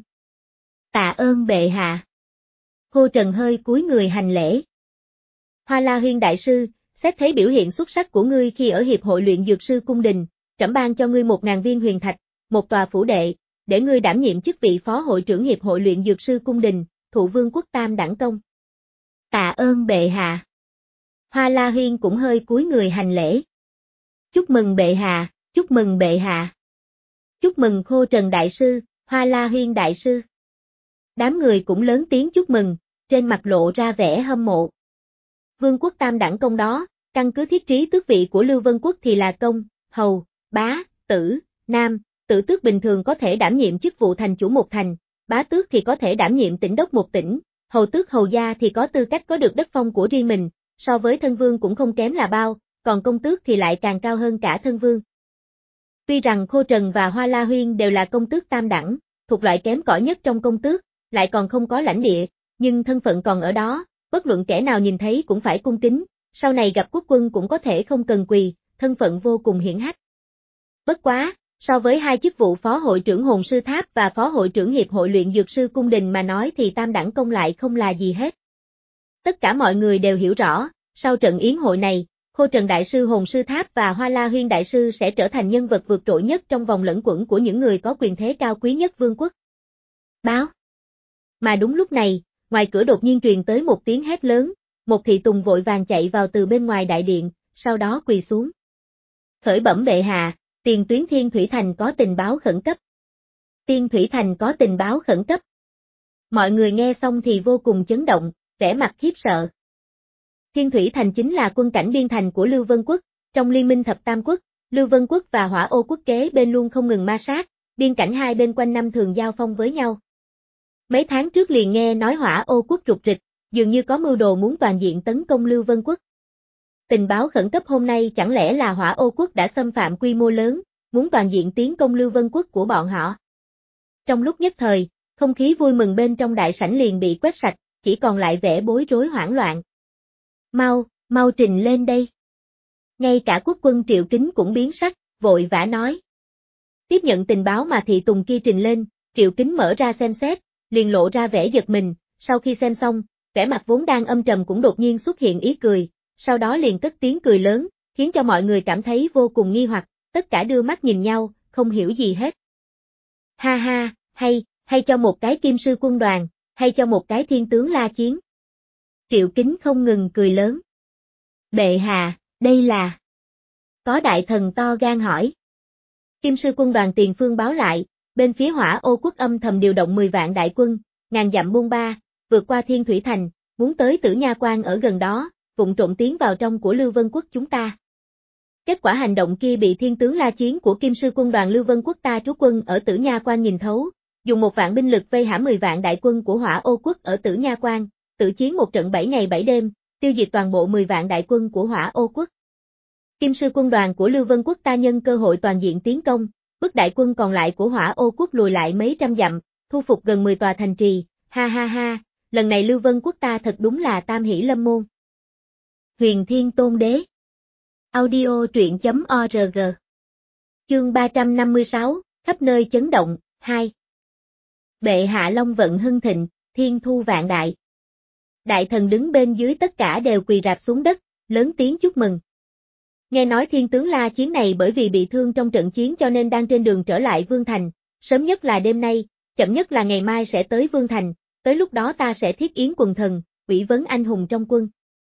Tạ ơn bệ hạ. Khô Trần hơi cúi người hành lễ. Hoa La Huyên Đại Sư, xét thấy biểu hiện xuất sắc của ngươi khi ở Hiệp hội luyện dược sư cung đình, trẫm ban cho ngươi một ngàn viên huyền thạch, một tòa phủ đệ, để ngươi đảm nhiệm chức vị phó hội trưởng Hiệp hội luyện dược sư cung đình, thụ vương quốc tam đẳng công. Tạ ơn bệ hạ. Hoa La Huyên cũng hơi cúi người hành lễ. Chúc mừng bệ hạ, chúc mừng bệ hạ. Chúc mừng Khô Trần Đại Sư, Hoa La Huyên Đại Sư. Đám người cũng lớn tiếng chúc mừng, trên mặt lộ ra vẻ hâm mộ. Vương quốc tam đẳng công đó, căn cứ thiết trí tước vị của Lưu Vân Quốc thì là công, hầu, bá, tử, nam, tử tước bình thường có thể đảm nhiệm chức vụ thành chủ một thành, bá tước thì có thể đảm nhiệm tỉnh đốc một tỉnh, hầu tước hầu gia thì có tư cách có được đất phong của riêng mình, so với thân vương cũng không kém là bao, còn công tước thì lại càng cao hơn cả thân vương. Tuy rằng Khô Trần và Hoa La Huyên đều là công tước tam đẳng, thuộc loại kém cỏi nhất trong công tước, lại còn không có lãnh địa, nhưng thân phận còn ở đó, bất luận kẻ nào nhìn thấy cũng phải cung kính, sau này gặp quốc quân cũng có thể không cần quỳ, thân phận vô cùng hiển hách. Bất quá, so với hai chức vụ phó hội trưởng hồn sư tháp và phó hội trưởng hiệp hội luyện dược sư cung đình mà nói thì tam đẳng công lại không là gì hết. Tất cả mọi người đều hiểu rõ, sau trận yến hội này, Khô Trần Đại Sư hồn sư tháp và Hoa La Huyên Đại Sư sẽ trở thành nhân vật vượt trội nhất trong vòng lẫn quẩn của những người có quyền thế cao quý nhất vương quốc. Báo. Mà đúng lúc này, ngoài cửa đột nhiên truyền tới một tiếng hét lớn, một thị tùng vội vàng chạy vào từ bên ngoài đại điện, sau đó quỳ xuống. Khởi bẩm bệ hạ, tiền tuyến Thiên Thủy Thành có tình báo khẩn cấp. Thiên Thủy Thành có tình báo khẩn cấp. Mọi người nghe xong thì vô cùng chấn động, vẻ mặt khiếp sợ. Thiên Thủy Thành chính là quân cảnh biên thành của Lưu Vân Quốc, Trong liên minh thập tam quốc, Lưu Vân quốc và Hỏa Ô quốc kế bên luôn không ngừng ma sát, biên cảnh hai bên quanh năm thường giao phong với nhau. Mấy tháng trước liền nghe nói Hỏa Ô quốc rục rịch, dường như có mưu đồ muốn toàn diện tấn công Lưu Vân quốc. Tình báo khẩn cấp hôm nay chẳng lẽ là Hỏa Ô quốc đã xâm phạm quy mô lớn, muốn toàn diện tiến công Lưu Vân quốc của bọn họ. Trong lúc nhất thời, không khí vui mừng bên trong đại sảnh liền bị quét sạch, chỉ còn lại vẻ bối rối hoảng loạn. Mau, mau trình lên đây. Ngay cả quốc quân Triệu Kính cũng biến sắc, vội vã nói. Tiếp nhận tình báo mà thị tùng kia trình lên, Triệu Kính mở ra xem xét, liền lộ ra vẻ giật mình, sau khi xem xong, vẻ mặt vốn đang âm trầm cũng đột nhiên xuất hiện ý cười, sau đó liền cất tiếng cười lớn, khiến cho mọi người cảm thấy vô cùng nghi hoặc, tất cả đưa mắt nhìn nhau, không hiểu gì hết. Ha ha, hay, hay cho một cái Kim Sư quân đoàn, hay cho một cái Thiên tướng La Chiến. Triệu Kính không ngừng cười lớn. Bệ hạ, đây là... Có đại thần to gan hỏi. Kim Sư quân đoàn tiền phương báo lại, bên phía Hỏa Ô quốc âm thầm điều động mười vạn đại quân, ngàn dặm bôn ba, vượt qua Thiên Thủy Thành, muốn tới Tử Nha Quan ở gần đó, vụng trộm tiến vào trong của Lưu Vân quốc chúng ta. Kết quả hành động kia bị Thiên tướng La Chiến của Kim Sư quân đoàn Lưu Vân quốc ta trú quân ở Tử Nha Quan nhìn thấu, dùng một vạn binh lực vây hãm mười vạn đại quân của Hỏa Ô quốc ở Tử Nha Quan, tự chiến một trận bảy ngày bảy đêm, tiêu diệt toàn bộ mười vạn đại quân của Hỏa Ô quốc. Kim Sư quân đoàn của Lưu Vân quốc ta nhân cơ hội toàn diện tiến công, bức đại quân còn lại của Hỏa Ô quốc lùi lại mấy trăm dặm, thu phục gần mười tòa thành trì, ha ha ha, lần này Lưu Vân quốc ta thật đúng là tam hỷ lâm môn. Huyền Thiên Tôn Đế. Audio truyện chấm org. Chương ba trăm năm mươi sáu, khắp nơi chấn động, hai. Bệ hạ long vận hưng thịnh, thiên thu vạn đại. Đại thần đứng bên dưới tất cả đều quỳ rạp xuống đất, lớn tiếng chúc mừng. Nghe nói Thiên tướng La Chiến này bởi vì bị thương trong trận chiến cho nên đang trên đường trở lại Vương Thành, sớm nhất là đêm nay, chậm nhất là ngày mai sẽ tới Vương Thành, tới lúc đó ta sẽ thiết yến quần thần, ủy vấn anh hùng trong quân.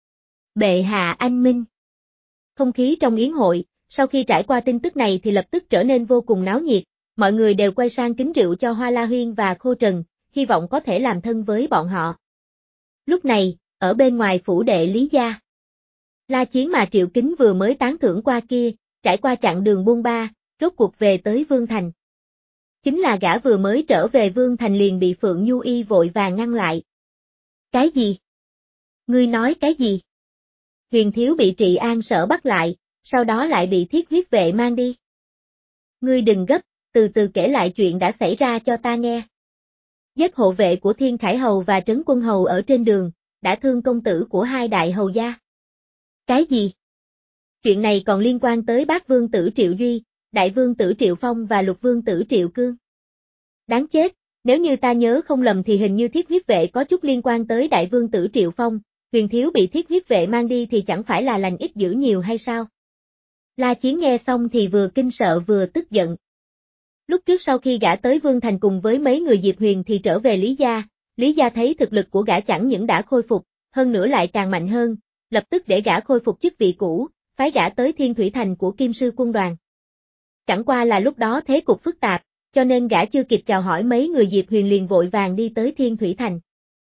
Bệ hạ anh minh. Không khí trong yến hội, sau khi trải qua tin tức này thì lập tức trở nên vô cùng náo nhiệt, mọi người đều quay sang kính rượu cho Hoa La Huyên và Khô Trần, hy vọng có thể làm thân với bọn họ. Lúc này, ở bên ngoài phủ đệ Lý gia, La Chiến mà Triệu Kính vừa mới tán thưởng qua kia, trải qua chặng đường bôn ba, rốt cuộc về tới Vương Thành. Chính là gã vừa mới trở về Vương Thành liền bị Phượng Nhu Y vội vàng ngăn lại. Cái gì? Ngươi nói cái gì? Huyền Thiếu bị Trị An Sở bắt lại, sau đó lại bị Thiết huyết vệ mang đi. Ngươi đừng gấp, từ từ kể lại chuyện đã xảy ra cho ta nghe. Giết hộ vệ của Thiên Khải Hầu và Trấn Quân Hầu ở trên đường, đã thương công tử của hai đại hầu gia. Cái gì? Chuyện này còn liên quan tới bác vương tử Triệu Duy, đại vương tử Triệu Phong và lục vương tử Triệu Cương. Đáng chết, nếu như ta nhớ không lầm thì hình như Thiết huyết vệ có chút liên quan tới đại vương tử Triệu Phong, Huyền Thiếu bị Thiết huyết vệ mang đi thì chẳng phải là lành ít dữ nhiều hay sao? La Chiến nghe xong thì vừa kinh sợ vừa tức giận. Lúc trước sau khi gã tới Vương Thành cùng với mấy người Diệp Huyền thì trở về Lý gia, Lý gia thấy thực lực của gã chẳng những đã khôi phục, hơn nữa lại càng mạnh hơn, lập tức để gã khôi phục chức vị cũ, phái gã tới Thiên Thủy Thành của Kim Sư quân đoàn. Chẳng qua là lúc đó thế cục phức tạp, cho nên gã chưa kịp chào hỏi mấy người Diệp Huyền liền vội vàng đi tới Thiên Thủy Thành.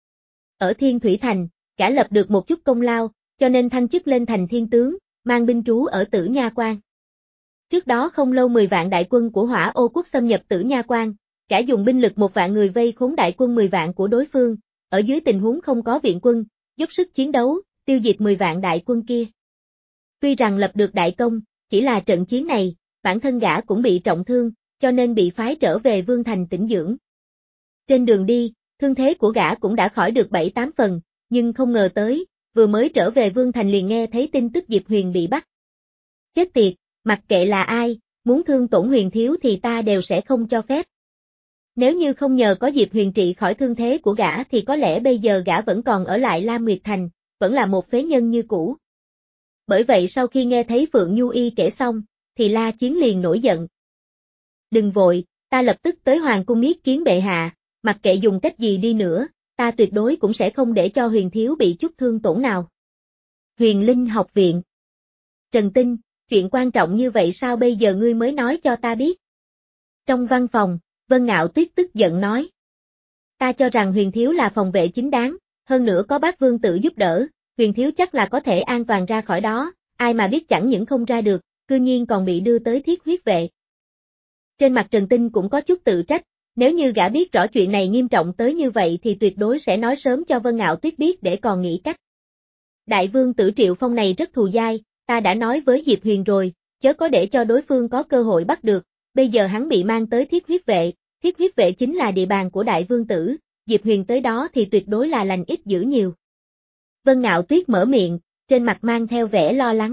Ở Thiên Thủy Thành, gã lập được một chút công lao, cho nên thăng chức lên thành thiên tướng, mang binh trú ở Tử Nha Quan. Trước đó không lâu mười vạn đại quân của Hỏa Ô quốc xâm nhập Tử Nha Quan, gã dùng binh lực một vạn người vây khốn đại quân mười vạn của đối phương, ở dưới tình huống không có viện quân, dốc sức chiến đấu, tiêu diệt mười vạn đại quân kia. Tuy rằng lập được đại công, chỉ là trận chiến này, bản thân gã cũng bị trọng thương, cho nên bị phái trở về Vương Thành tĩnh dưỡng. Trên đường đi, thương thế của gã cũng đã khỏi được bảy tám phần, nhưng không ngờ tới, vừa mới trở về Vương Thành liền nghe thấy tin tức Diệp Huyền bị bắt. Chết tiệt, mặc kệ là ai, muốn thương tổn Huyền Thiếu thì ta đều sẽ không cho phép. Nếu như không nhờ có Diệp Huyền trị khỏi thương thế của gã thì có lẽ bây giờ gã vẫn còn ở lại Lam Nguyệt Thành, vẫn là một phế nhân như cũ. Bởi vậy sau khi nghe thấy Phượng Nhu Y kể xong, thì La Chiến liền nổi giận. Đừng vội, ta lập tức tới Hoàng cung yết kiến bệ hạ, mặc kệ dùng cách gì đi nữa, ta tuyệt đối cũng sẽ không để cho Huyền Thiếu bị chút thương tổn nào. Huyền Linh học viện. Trần Tinh, chuyện quan trọng như vậy sao bây giờ ngươi mới nói cho ta biết? Trong văn phòng, Vân Ngạo Tuyết tức giận nói. Ta cho rằng Huyền Thiếu là phòng vệ chính đáng, hơn nữa có bác vương tử giúp đỡ, Huyền Thiếu chắc là có thể an toàn ra khỏi đó, ai mà biết chẳng những không ra được, cư nhiên còn bị đưa tới thiết huyết vệ. Trên mặt Trần Tinh cũng có chút tự trách, nếu như gã biết rõ chuyện này nghiêm trọng tới như vậy thì tuyệt đối sẽ nói sớm cho Vân Ngạo Tuyết biết để còn nghĩ cách. Đại vương tử Triệu Phong này rất thù dai, ta đã nói với Diệp Huyền rồi, chớ có để cho đối phương có cơ hội bắt được, bây giờ hắn bị mang tới thiết huyết vệ, thiết huyết vệ chính là địa bàn của đại vương tử, Diệp Huyền tới đó thì tuyệt đối là lành ít dữ nhiều. Vân Ngạo Tuyết mở miệng, trên mặt mang theo vẻ lo lắng.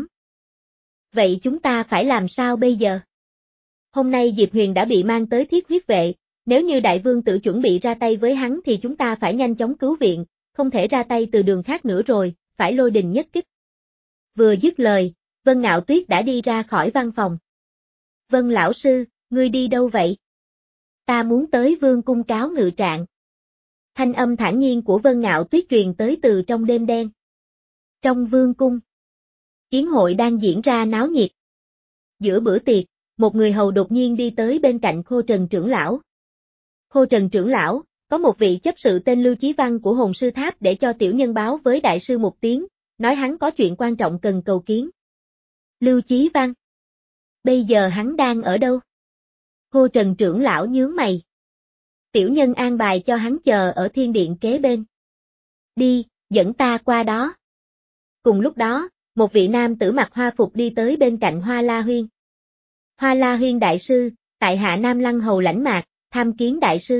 Vậy chúng ta phải làm sao bây giờ? Hôm nay Diệp Huyền đã bị mang tới thiết huyết vệ, nếu như đại vương tử chuẩn bị ra tay với hắn thì chúng ta phải nhanh chóng cứu viện, không thể ra tay từ đường khác nữa rồi, phải lôi đình nhất kích. Vừa dứt lời, Vân Ngạo Tuyết đã đi ra khỏi văn phòng. Vân lão sư, ngươi đi đâu vậy? Ta muốn tới vương cung cáo ngự trạng. Thanh âm thản nhiên của Vân Ngạo Tuyết truyền tới từ trong đêm đen. Trong vương cung, yến hội đang diễn ra náo nhiệt. Giữa bữa tiệc, một người hầu đột nhiên đi tới bên cạnh Khô Trần trưởng lão. Khô Trần trưởng lão, có một vị chấp sự tên Lưu Chí Văn của Hồn Sư Tháp để cho tiểu nhân báo với đại sư một tiếng, nói hắn có chuyện quan trọng cần cầu kiến. Lưu Chí Văn? Bây giờ hắn đang ở đâu? Khô Trần trưởng lão nhướng mày. Tiểu nhân an bài cho hắn chờ ở thiên điện kế bên. Đi, dẫn ta qua đó. Cùng lúc đó, một vị nam tử mặc hoa phục đi tới bên cạnh Hoa La Huyên. Hoa La Huyên đại sư, tại hạ Nam Lăng hầu Lãnh Mạc, tham kiến đại sư.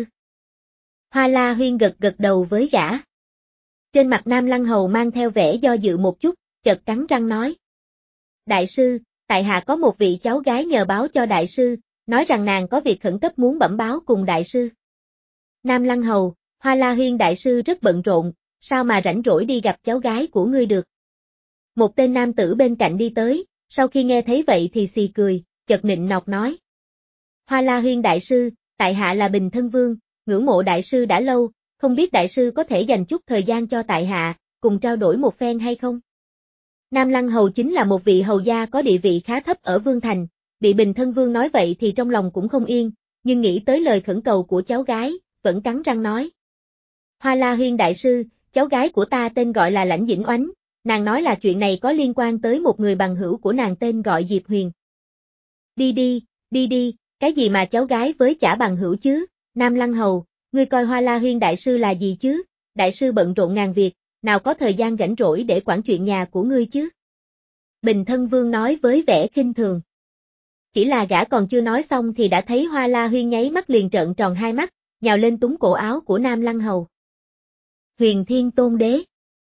Hoa La Huyên gật gật đầu với gã. Trên mặt Nam Lăng hầu mang theo vẻ do dự một chút, chợt cắn răng nói. Đại sư, tại hạ có một vị cháu gái nhờ báo cho đại sư, nói rằng nàng có việc khẩn cấp muốn bẩm báo cùng đại sư. Nam Lăng hầu, Hoa La Huyên đại sư rất bận rộn, sao mà rảnh rỗi đi gặp cháu gái của ngươi được. Một tên nam tử bên cạnh đi tới, sau khi nghe thấy vậy thì xì cười, chợt nịnh nọt nói. Hoa La Huyên đại sư, tại hạ là Bình Thân Vương, ngưỡng mộ đại sư đã lâu, không biết đại sư có thể dành chút thời gian cho tại hạ, cùng trao đổi một phen hay không? Nam Lăng hầu chính là một vị hầu gia có địa vị khá thấp ở Vương Thành, bị Bình Thân Vương nói vậy thì trong lòng cũng không yên, nhưng nghĩ tới lời khẩn cầu của cháu gái, vẫn cắn răng nói. Hoa La Huyên đại sư, cháu gái của ta tên gọi là Lãnh Dĩnh Oánh, nàng nói là chuyện này có liên quan tới một người bằng hữu của nàng tên gọi Diệp Huyền. Đi đi, đi đi, cái gì mà cháu gái với chả bằng hữu chứ, Nam Lăng hầu, ngươi coi Hoa La Huyên đại sư là gì chứ, đại sư bận rộn ngàn việc, nào có thời gian rảnh rỗi để quản chuyện nhà của ngươi chứ. Bình Thân Vương nói với vẻ khinh thường. Chỉ là gã còn chưa nói xong thì đã thấy Hoa La Huyên nháy mắt liền trợn tròn hai mắt, nhào lên túm cổ áo của Nam Lăng hầu. Huyền Thiên Tôn Đế.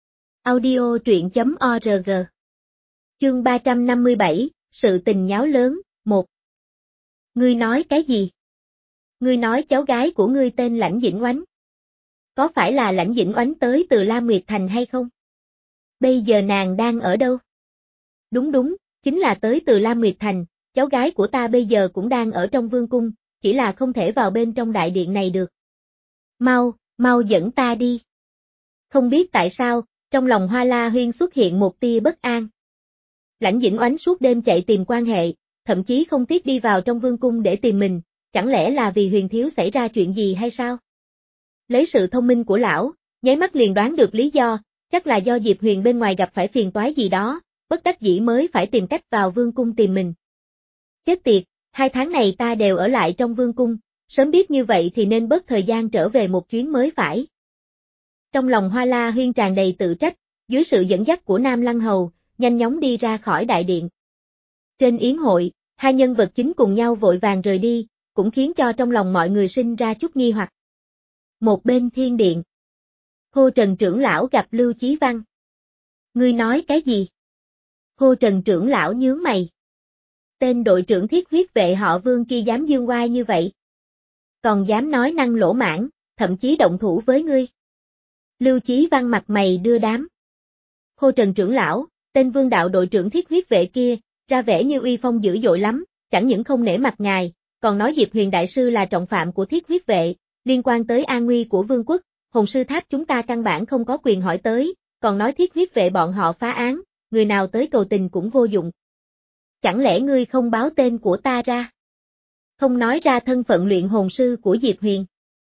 Audio truyện chấm org. Chương ba trăm năm mươi bảy, sự tình nháo lớn, một. Ngươi nói cái gì? Ngươi nói cháu gái của ngươi tên Lãnh Dĩnh Oánh. Có phải là Lãnh Dĩnh Oánh tới từ La Nguyệt Thành hay không? Bây giờ nàng đang ở đâu? Đúng đúng, chính là tới từ La Nguyệt Thành, cháu gái của ta bây giờ cũng đang ở trong vương cung, chỉ là không thể vào bên trong đại điện này được. Mau, mau dẫn ta đi. Không biết tại sao, trong lòng Hoa La Huyên xuất hiện một tia bất an. Lãnh Dĩnh Oánh suốt đêm chạy tìm quan hệ, thậm chí không tiếc đi vào trong vương cung để tìm mình, chẳng lẽ là vì Huyền thiếu xảy ra chuyện gì hay sao? Lấy sự thông minh của lão, nháy mắt liền đoán được lý do, chắc là do Diệp Huyền bên ngoài gặp phải phiền toái gì đó, bất đắc dĩ mới phải tìm cách vào vương cung tìm mình. Chết tiệt, hai tháng này ta đều ở lại trong vương cung, sớm biết như vậy thì nên bớt thời gian trở về một chuyến mới phải. Trong lòng Hoa La Huyên tràn đầy tự trách, dưới sự dẫn dắt của Nam Lăng hầu, nhanh chóng đi ra khỏi đại điện. Trên yến hội, hai nhân vật chính cùng nhau vội vàng rời đi, cũng khiến cho trong lòng mọi người sinh ra chút nghi hoặc. Một bên thiên điện. Khô Trần trưởng lão gặp Lưu Chí Văn. Ngươi nói cái gì? Khô Trần trưởng lão nhướng mày. Tên đội trưởng thiết huyết vệ họ Vương kia dám dương oai như vậy. Còn dám nói năng lỗ mãng, thậm chí động thủ với ngươi. Lưu Chí Văn mặt mày đưa đám. Khô Trần trưởng lão, tên Vương đạo đội trưởng thiết huyết vệ kia, ra vẻ như uy phong dữ dội lắm, chẳng những không nể mặt ngài, còn nói Diệp Huyền đại sư là trọng phạm của thiết huyết vệ, liên quan tới an nguy của vương quốc, Hồn Sư Tháp chúng ta căn bản không có quyền hỏi tới, còn nói thiết huyết vệ bọn họ phá án, người nào tới cầu tình cũng vô dụng. Chẳng lẽ ngươi không báo tên của ta ra? Không nói ra thân phận luyện hồn sư của Diệp Huyền?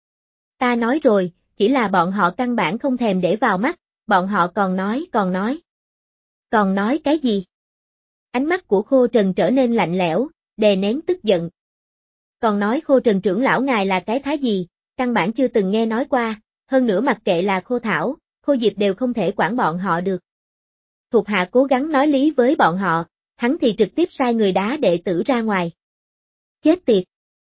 Ta nói rồi, chỉ là bọn họ căn bản không thèm để vào mắt, bọn họ còn nói còn nói. Còn nói cái gì? Ánh mắt của Khô Trần trở nên lạnh lẽo, đè nén tức giận. Còn nói Khô Trần trưởng lão ngài là cái thá gì, căn bản chưa từng nghe nói qua, hơn nữa mặc kệ là Khô Thảo, Khô Diệp đều không thể quản bọn họ được. Thuộc hạ cố gắng nói lý với bọn họ, hắn thì trực tiếp sai người đá đệ tử ra ngoài. Chết tiệt!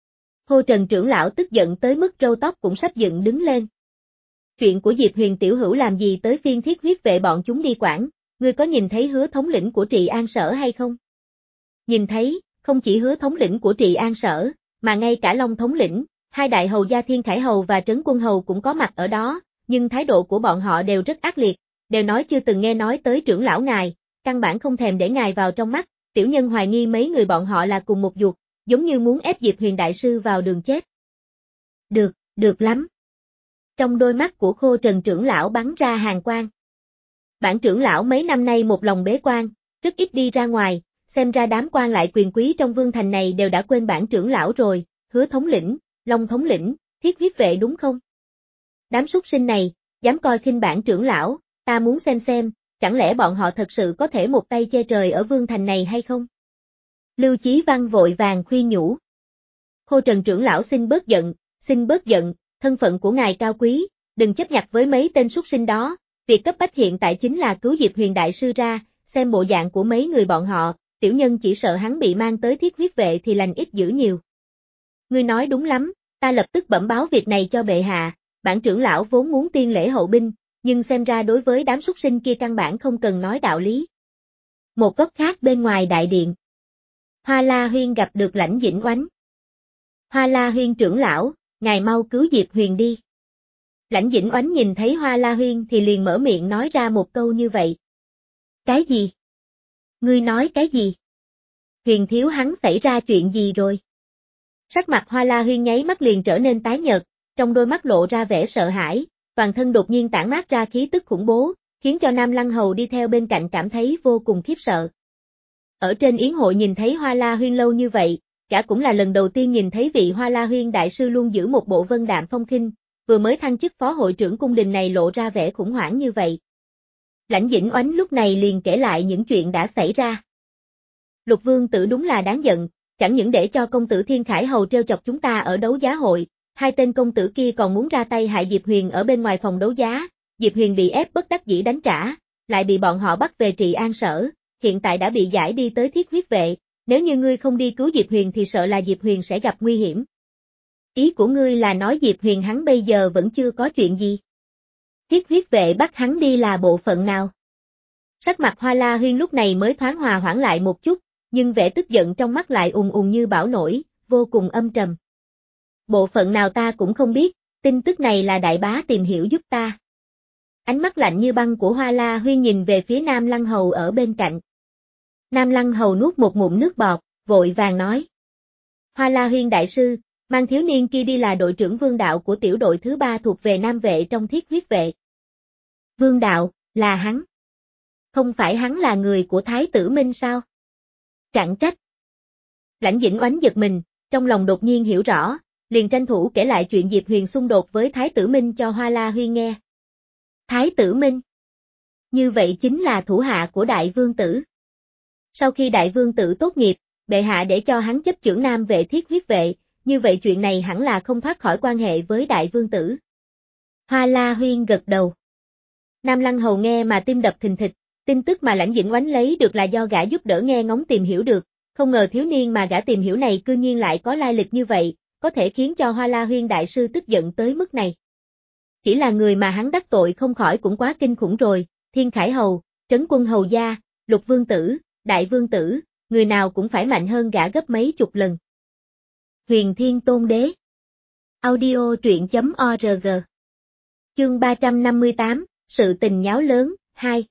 Khô Trần trưởng lão tức giận tới mức râu tóc cũng sắp dựng đứng lên. Chuyện của Diệp Huyền tiểu hữu làm gì tới phiên Thiết Huyết vệ bọn chúng đi quản, ngươi có nhìn thấy Hứa thống lĩnh của Trị An Sở hay không? Nhìn thấy, không chỉ Hứa thống lĩnh của Trị An Sở, mà ngay cả Long thống lĩnh, hai đại hầu gia Thiên Khải hầu và Trấn Quân hầu cũng có mặt ở đó, nhưng thái độ của bọn họ đều rất ác liệt, đều nói chưa từng nghe nói tới trưởng lão ngài, căn bản không thèm để ngài vào trong mắt, tiểu nhân hoài nghi mấy người bọn họ là cùng một ruột, giống như muốn ép Diệp Huyền đại sư vào đường chết. Được, được lắm. Trong đôi mắt của Khô Trần trưởng lão bắn ra hàn quang. Bản trưởng lão mấy năm nay một lòng bế quan, rất ít đi ra ngoài, xem ra đám quan lại quyền quý trong vương thành này đều đã quên bản trưởng lão rồi, Hứa thống lĩnh, Long thống lĩnh, Thiết Huyết vệ đúng không? Đám súc sinh này, dám coi khinh bản trưởng lão, ta muốn xem xem, chẳng lẽ bọn họ thật sự có thể một tay che trời ở vương thành này hay không? Lưu Chí Văn vội vàng khuyên nhủ. Khô Trần trưởng lão xin bớt giận, xin bớt giận, thân phận của ngài cao quý, đừng chấp nhặt với mấy tên súc sinh đó, việc cấp bách hiện tại chính là cứu Diệp Huyền đại sư ra, xem bộ dạng của mấy người bọn họ, tiểu nhân chỉ sợ hắn bị mang tới Thiết Huyết vệ thì lành ít dữ nhiều. Ngươi nói đúng lắm, ta lập tức bẩm báo việc này cho bệ hạ, bản trưởng lão vốn muốn tiên lễ hậu binh, nhưng xem ra đối với đám súc sinh kia căn bản không cần nói đạo lý. Một góc khác bên ngoài đại điện. Hoa La Huyên gặp được Lãnh Dĩnh Oánh. Hoa La Huyên trưởng lão, ngài mau cứu Diệp Huyền đi. Lãnh Dĩnh Oánh nhìn thấy Hoa La Huyên thì liền mở miệng nói ra một câu như vậy. Cái gì? Ngươi nói cái gì? Huyền thiếu hắn xảy ra chuyện gì rồi? Sắc mặt Hoa La Huyên nháy mắt liền trở nên tái nhợt, trong đôi mắt lộ ra vẻ sợ hãi, toàn thân đột nhiên tản mát ra khí tức khủng bố, khiến cho Nam Lăng Hầu đi theo bên cạnh cảm thấy vô cùng khiếp sợ. Ở trên yến hội nhìn thấy Hoa La Huyên lâu như vậy, gã cũng là lần đầu tiên nhìn thấy vị Hoa La Huyên đại sư luôn giữ một bộ vân đạm phong khinh, vừa mới thăng chức phó hội trưởng cung đình này lộ ra vẻ khủng hoảng như vậy. Lãnh Dĩnh Oánh lúc này liền kể lại những chuyện đã xảy ra. Lục vương tử đúng là đáng giận, chẳng những để cho công tử Thiên Khải hầu trêu chọc chúng ta ở đấu giá hội, hai tên công tử kia còn muốn ra tay hại Diệp Huyền ở bên ngoài phòng đấu giá, Diệp Huyền bị ép bất đắc dĩ đánh trả, lại bị bọn họ bắt về Trị An Sở, hiện tại đã bị giải đi tới Thiết Huyết vệ, nếu như ngươi không đi cứu Diệp Huyền thì sợ là Diệp Huyền sẽ gặp nguy hiểm. Ý của ngươi là nói Diệp Huyền hắn bây giờ vẫn chưa có chuyện gì? Thiết Huyết vệ bắt hắn đi là bộ phận nào? Sắc mặt Hoa La Huyên lúc này mới thoáng hòa hoãn lại một chút, nhưng vẻ tức giận trong mắt lại ùn ùn như bão nổi, vô cùng âm trầm. Bộ phận nào ta cũng không biết, tin tức này là đại bá tìm hiểu giúp ta. Ánh mắt lạnh như băng của Hoa La Huyên nhìn về phía Nam Lăng Hầu ở bên cạnh. Nam Lăng Hầu nuốt một ngụm nước bọt, vội vàng nói. Hoa La Huyên đại sư, mang thiếu niên kia đi là đội trưởng Vương Đạo của tiểu đội thứ ba thuộc về Nam vệ trong Thiết Huyết vệ. Vương Đạo, là hắn. Không phải hắn là người của Thái tử Minh sao? Chẳng trách. Lãnh Dĩnh Oánh giật mình, trong lòng đột nhiên hiểu rõ, liền tranh thủ kể lại chuyện Diệp Huyền xung đột với Thái tử Minh cho Hoa La Huyên nghe. Thái tử Minh? Như vậy chính là thủ hạ của đại vương tử. Sau khi đại vương tử tốt nghiệp, bệ hạ để cho hắn chấp chưởng Nam vệ Thiết Huyết vệ, như vậy chuyện này hẳn là không thoát khỏi quan hệ với đại vương tử. Hoa La Huyên gật đầu. Nam Lăng Hầu nghe mà tim đập thình thịch, tin tức mà Lãnh Dĩnh Oánh lấy được là do gã giúp đỡ nghe ngóng tìm hiểu được, không ngờ thiếu niên mà gã tìm hiểu này cư nhiên lại có lai lịch như vậy, có thể khiến cho Hoa La Huyên đại sư tức giận tới mức này. Chỉ là người mà hắn đắc tội không khỏi cũng quá kinh khủng rồi, Thiên Khải hầu, Trấn Quân hầu gia, Lục vương tử, Đại vương tử, người nào cũng phải mạnh hơn gã gấp mấy chục lần. Huyền Thiên Tôn Đế. Audio truyện chấm org. Chương ba trăm năm mươi tám, sự tình nháo lớn, hai.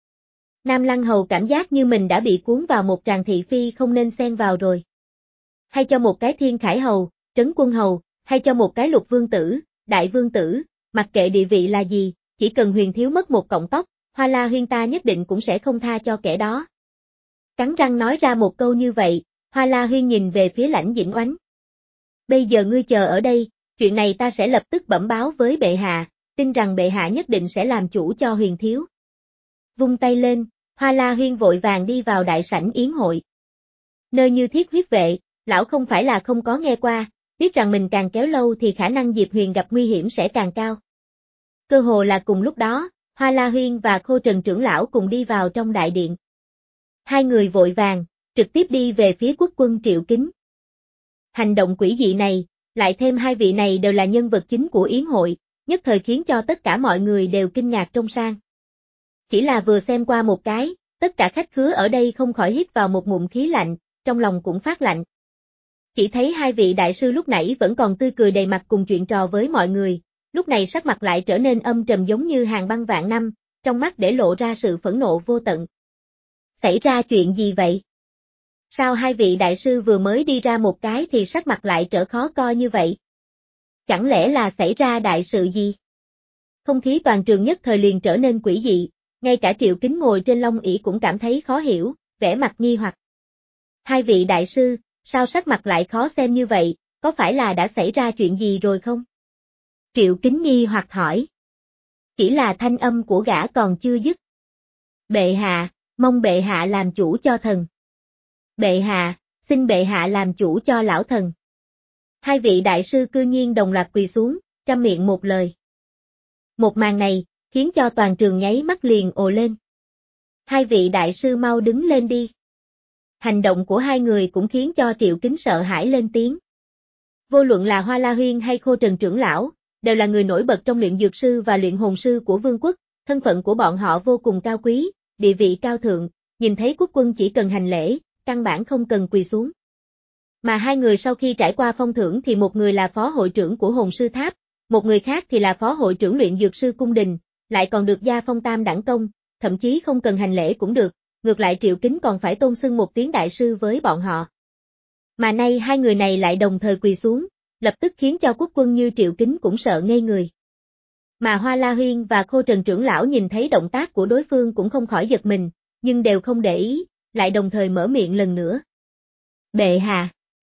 Nam Lăng Hầu cảm giác như mình đã bị cuốn vào một tràng thị phi không nên xen vào rồi. Hay cho một cái Thiên Khải hầu, Trấn Quân hầu, hay cho một cái Lục vương tử, Đại vương tử, mặc kệ địa vị là gì, chỉ cần Huyền thiếu mất một cọng tóc, Hoa La Huyên ta nhất định cũng sẽ không tha cho kẻ đó. Cắn răng nói ra một câu như vậy, Hoa La Huyên nhìn về phía Lãnh Dĩnh Oánh. Bây giờ ngươi chờ ở đây, chuyện này ta sẽ lập tức bẩm báo với bệ hạ, tin rằng bệ hạ nhất định sẽ làm chủ cho Huyền thiếu. Vung tay lên, Hoa La Huyên vội vàng đi vào đại sảnh yến hội. Nơi như Thiết Huyết Vệ, lão không phải là không có nghe qua, biết rằng mình càng kéo lâu thì khả năng Diệp Huyền gặp nguy hiểm sẽ càng cao. Cơ hồ là cùng lúc đó, Hoa La Huyên và Khô Trần trưởng lão cùng đi vào trong đại điện. Hai người vội vàng, trực tiếp đi về phía quốc quân Triệu Kính. Hành động quỷ dị này, lại thêm hai vị này đều là nhân vật chính của yến hội, nhất thời khiến cho tất cả mọi người đều kinh ngạc trong sang. Chỉ là vừa xem qua một cái, tất cả khách khứa ở đây không khỏi hít vào một ngụm khí lạnh, trong lòng cũng phát lạnh. Chỉ thấy hai vị đại sư lúc nãy vẫn còn tươi cười đầy mặt cùng chuyện trò với mọi người, lúc này sắc mặt lại trở nên âm trầm giống như hàng băng vạn năm, trong mắt để lộ ra sự phẫn nộ vô tận. Xảy ra chuyện gì vậy? Sao hai vị đại sư vừa mới đi ra một cái thì sắc mặt lại trở khó coi như vậy? Chẳng lẽ là xảy ra đại sự gì? Không khí toàn trường nhất thời liền trở nên quỷ dị, ngay cả Triệu Kính ngồi trên long ỷ cũng cảm thấy khó hiểu, vẻ mặt nghi hoặc. Hai vị đại sư, sao sắc mặt lại khó xem như vậy, có phải là đã xảy ra chuyện gì rồi không? Triệu Kính nghi hoặc hỏi. Chỉ là thanh âm của gã còn chưa dứt. Bệ hạ, mong bệ hạ làm chủ cho thần. Bệ hạ, xin bệ hạ làm chủ cho lão thần. Hai vị đại sư cư nhiên đồng loạt quỳ xuống, trăm miệng một lời. Một màn này, khiến cho toàn trường nháy mắt liền ồ lên. Hai vị đại sư mau đứng lên đi. Hành động của hai người cũng khiến cho Triệu Kính sợ hãi lên tiếng. Vô luận là Hoa La Huyên hay Khô Trần trưởng lão, đều là người nổi bật trong luyện dược sư và luyện hồn sư của vương quốc, thân phận của bọn họ vô cùng cao quý, địa vị cao thượng, nhìn thấy quốc quân chỉ cần hành lễ, căn bản không cần quỳ xuống. Mà hai người sau khi trải qua phong thưởng thì một người là phó hội trưởng của hồn sư tháp, một người khác thì là phó hội trưởng luyện dược sư cung đình, lại còn được gia phong tam đẳng công, thậm chí không cần hành lễ cũng được, ngược lại Triệu Kính còn phải tôn xưng một tiếng đại sư với bọn họ. Mà nay hai người này lại đồng thời quỳ xuống, lập tức khiến cho quốc quân như Triệu Kính cũng sợ ngây người. Mà Hoa La Huyên và Khô Trần trưởng lão nhìn thấy động tác của đối phương cũng không khỏi giật mình, nhưng đều không để ý, lại đồng thời mở miệng lần nữa. Bệ hạ.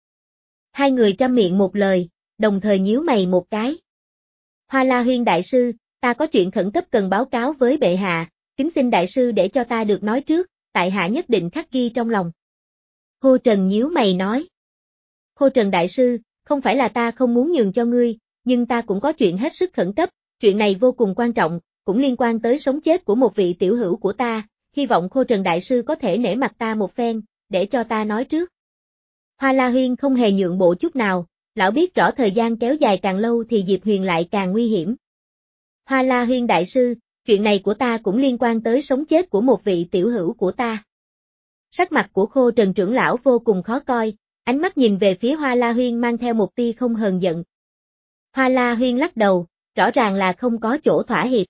Hai người trăm miệng một lời, đồng thời nhíu mày một cái. Hoa La Huyên đại sư, ta có chuyện khẩn cấp cần báo cáo với bệ hạ, kính xin đại sư để cho ta được nói trước, tại hạ nhất định khắc ghi trong lòng. Khô Trần nhíu mày nói. Khô Trần đại sư, không phải là ta không muốn nhường cho ngươi, nhưng ta cũng có chuyện hết sức khẩn cấp, chuyện này vô cùng quan trọng, cũng liên quan tới sống chết của một vị tiểu hữu của ta, hy vọng Khô Trần đại sư có thể nể mặt ta một phen, để cho ta nói trước. Hoa La Huyên không hề nhượng bộ chút nào, lão biết rõ thời gian kéo dài càng lâu thì Diệp Huyền lại càng nguy hiểm. Hoa La Huyên đại sư, chuyện này của ta cũng liên quan tới sống chết của một vị tiểu hữu của ta. Sắc mặt của Khô Trần trưởng lão vô cùng khó coi, ánh mắt nhìn về phía Hoa La Huyên mang theo một tia không hờn giận. Hoa La Huyên lắc đầu, rõ ràng là không có chỗ thỏa hiệp.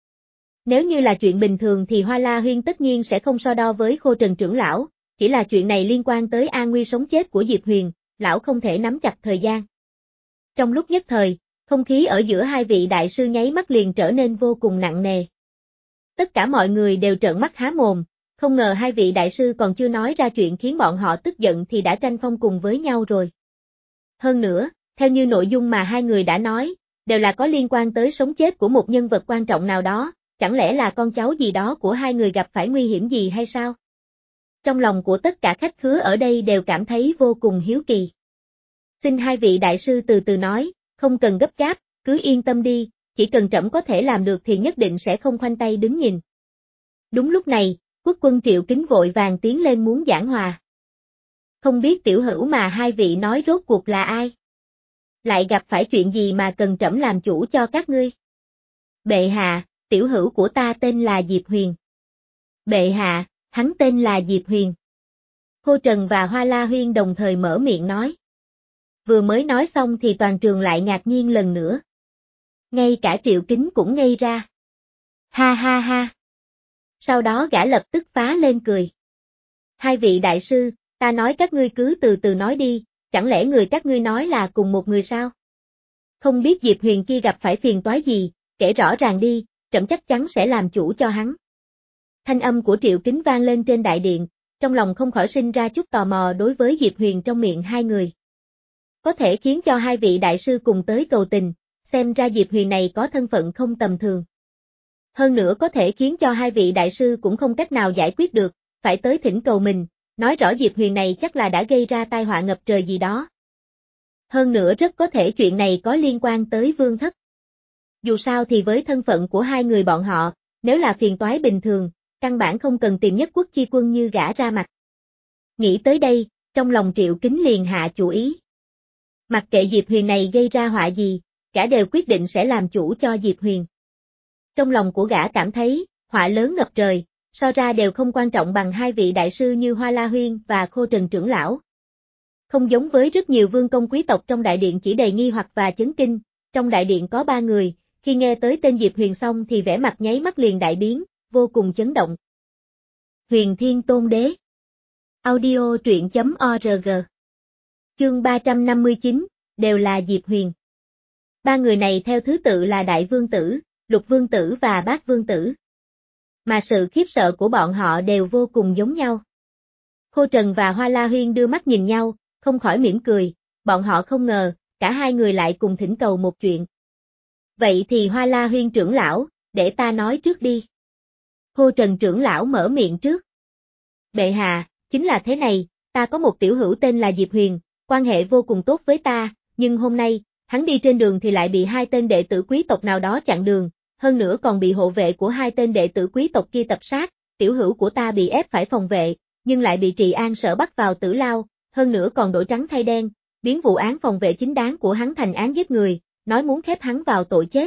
Nếu như là chuyện bình thường thì Hoa La Huyên tất nhiên sẽ không so đo với Khô Trần trưởng lão, chỉ là chuyện này liên quan tới an nguy sống chết của Diệp Huyền, lão không thể nắm chặt thời gian. Trong lúc nhất thời, không khí ở giữa hai vị đại sư nháy mắt liền trở nên vô cùng nặng nề. Tất cả mọi người đều trợn mắt há mồm, không ngờ hai vị đại sư còn chưa nói ra chuyện khiến bọn họ tức giận thì đã tranh phong cùng với nhau rồi. Hơn nữa, theo như nội dung mà hai người đã nói, đều là có liên quan tới sống chết của một nhân vật quan trọng nào đó, chẳng lẽ là con cháu gì đó của hai người gặp phải nguy hiểm gì hay sao? Trong lòng của tất cả khách khứa ở đây đều cảm thấy vô cùng hiếu kỳ. Xin hai vị đại sư từ từ nói, không cần gấp gáp, cứ yên tâm đi, chỉ cần trẫm có thể làm được thì nhất định sẽ không khoanh tay đứng nhìn. Đúng lúc này, quốc quân Triệu Kính vội vàng tiến lên muốn giảng hòa. Không biết tiểu hữu mà hai vị nói rốt cuộc là ai? Lại gặp phải chuyện gì mà cần trẫm làm chủ cho các ngươi? Bệ hạ, tiểu hữu của ta tên là Diệp Huyền. Bệ hạ, hắn tên là Diệp Huyền. Khô Trần và Hoa La Huyên đồng thời mở miệng nói. Vừa mới nói xong thì toàn trường lại ngạc nhiên lần nữa. Ngay cả Triệu Kính cũng ngây ra. Ha ha ha. Sau đó gã lập tức phá lên cười. Hai vị đại sư, ta nói các ngươi cứ từ từ nói đi, chẳng lẽ người các ngươi nói là cùng một người sao? Không biết Diệp Huyền kia gặp phải phiền toái gì, kể rõ ràng đi, trẫm chắc chắn sẽ làm chủ cho hắn. Thanh âm của Triệu Kính vang lên trên đại điện, trong lòng không khỏi sinh ra chút tò mò đối với Diệp Huyền trong miệng hai người. Có thể khiến cho hai vị đại sư cùng tới cầu tình, xem ra Diệp Huyền này có thân phận không tầm thường. Hơn nữa có thể khiến cho hai vị đại sư cũng không cách nào giải quyết được, phải tới thỉnh cầu mình, nói rõ Diệp Huyền này chắc là đã gây ra tai họa ngập trời gì đó. Hơn nữa rất có thể chuyện này có liên quan tới Vương Thất. Dù sao thì với thân phận của hai người bọn họ, nếu là phiền toái bình thường, căn bản không cần tìm Nhất Quốc chi quân như gã ra mặt. Nghĩ tới đây, trong lòng Triệu Kính liền hạ chủ ý. Mặc kệ Diệp Huyền này gây ra họa gì, gã đều quyết định sẽ làm chủ cho Diệp Huyền. Trong lòng của gã cảm thấy, họa lớn ngập trời, so ra đều không quan trọng bằng hai vị đại sư như Hoa La Huyên và Khô Trần trưởng lão. Không giống với rất nhiều vương công quý tộc trong đại điện chỉ đầy nghi hoặc và chấn kinh, trong đại điện có ba người, khi nghe tới tên Diệp Huyền xong thì vẻ mặt nháy mắt liền đại biến, vô cùng chấn động. Huyền Thiên Tôn Đế. Audio truyện chấm org. Chương ba trăm năm mươi chín, đều là Diệp Huyền. Ba người này theo thứ tự là Đại Vương Tử, Lục Vương Tử và Bát Vương Tử. Mà sự khiếp sợ của bọn họ đều vô cùng giống nhau. Khô Trần và Hoa La Huyên đưa mắt nhìn nhau, không khỏi mỉm cười, bọn họ không ngờ, cả hai người lại cùng thỉnh cầu một chuyện. Vậy thì Hoa La Huyên trưởng lão, để ta nói trước đi. Khô Trần trưởng lão mở miệng trước. Bệ hạ, chính là thế này, ta có một tiểu hữu tên là Diệp Huyền, quan hệ vô cùng tốt với ta, nhưng hôm nay, hắn đi trên đường thì lại bị hai tên đệ tử quý tộc nào đó chặn đường, hơn nữa còn bị hộ vệ của hai tên đệ tử quý tộc kia tập sát, tiểu hữu của ta bị ép phải phòng vệ, nhưng lại bị Trị An Sở bắt vào tử lao, hơn nữa còn đổi trắng thay đen, biến vụ án phòng vệ chính đáng của hắn thành án giết người, nói muốn khép hắn vào tội chết.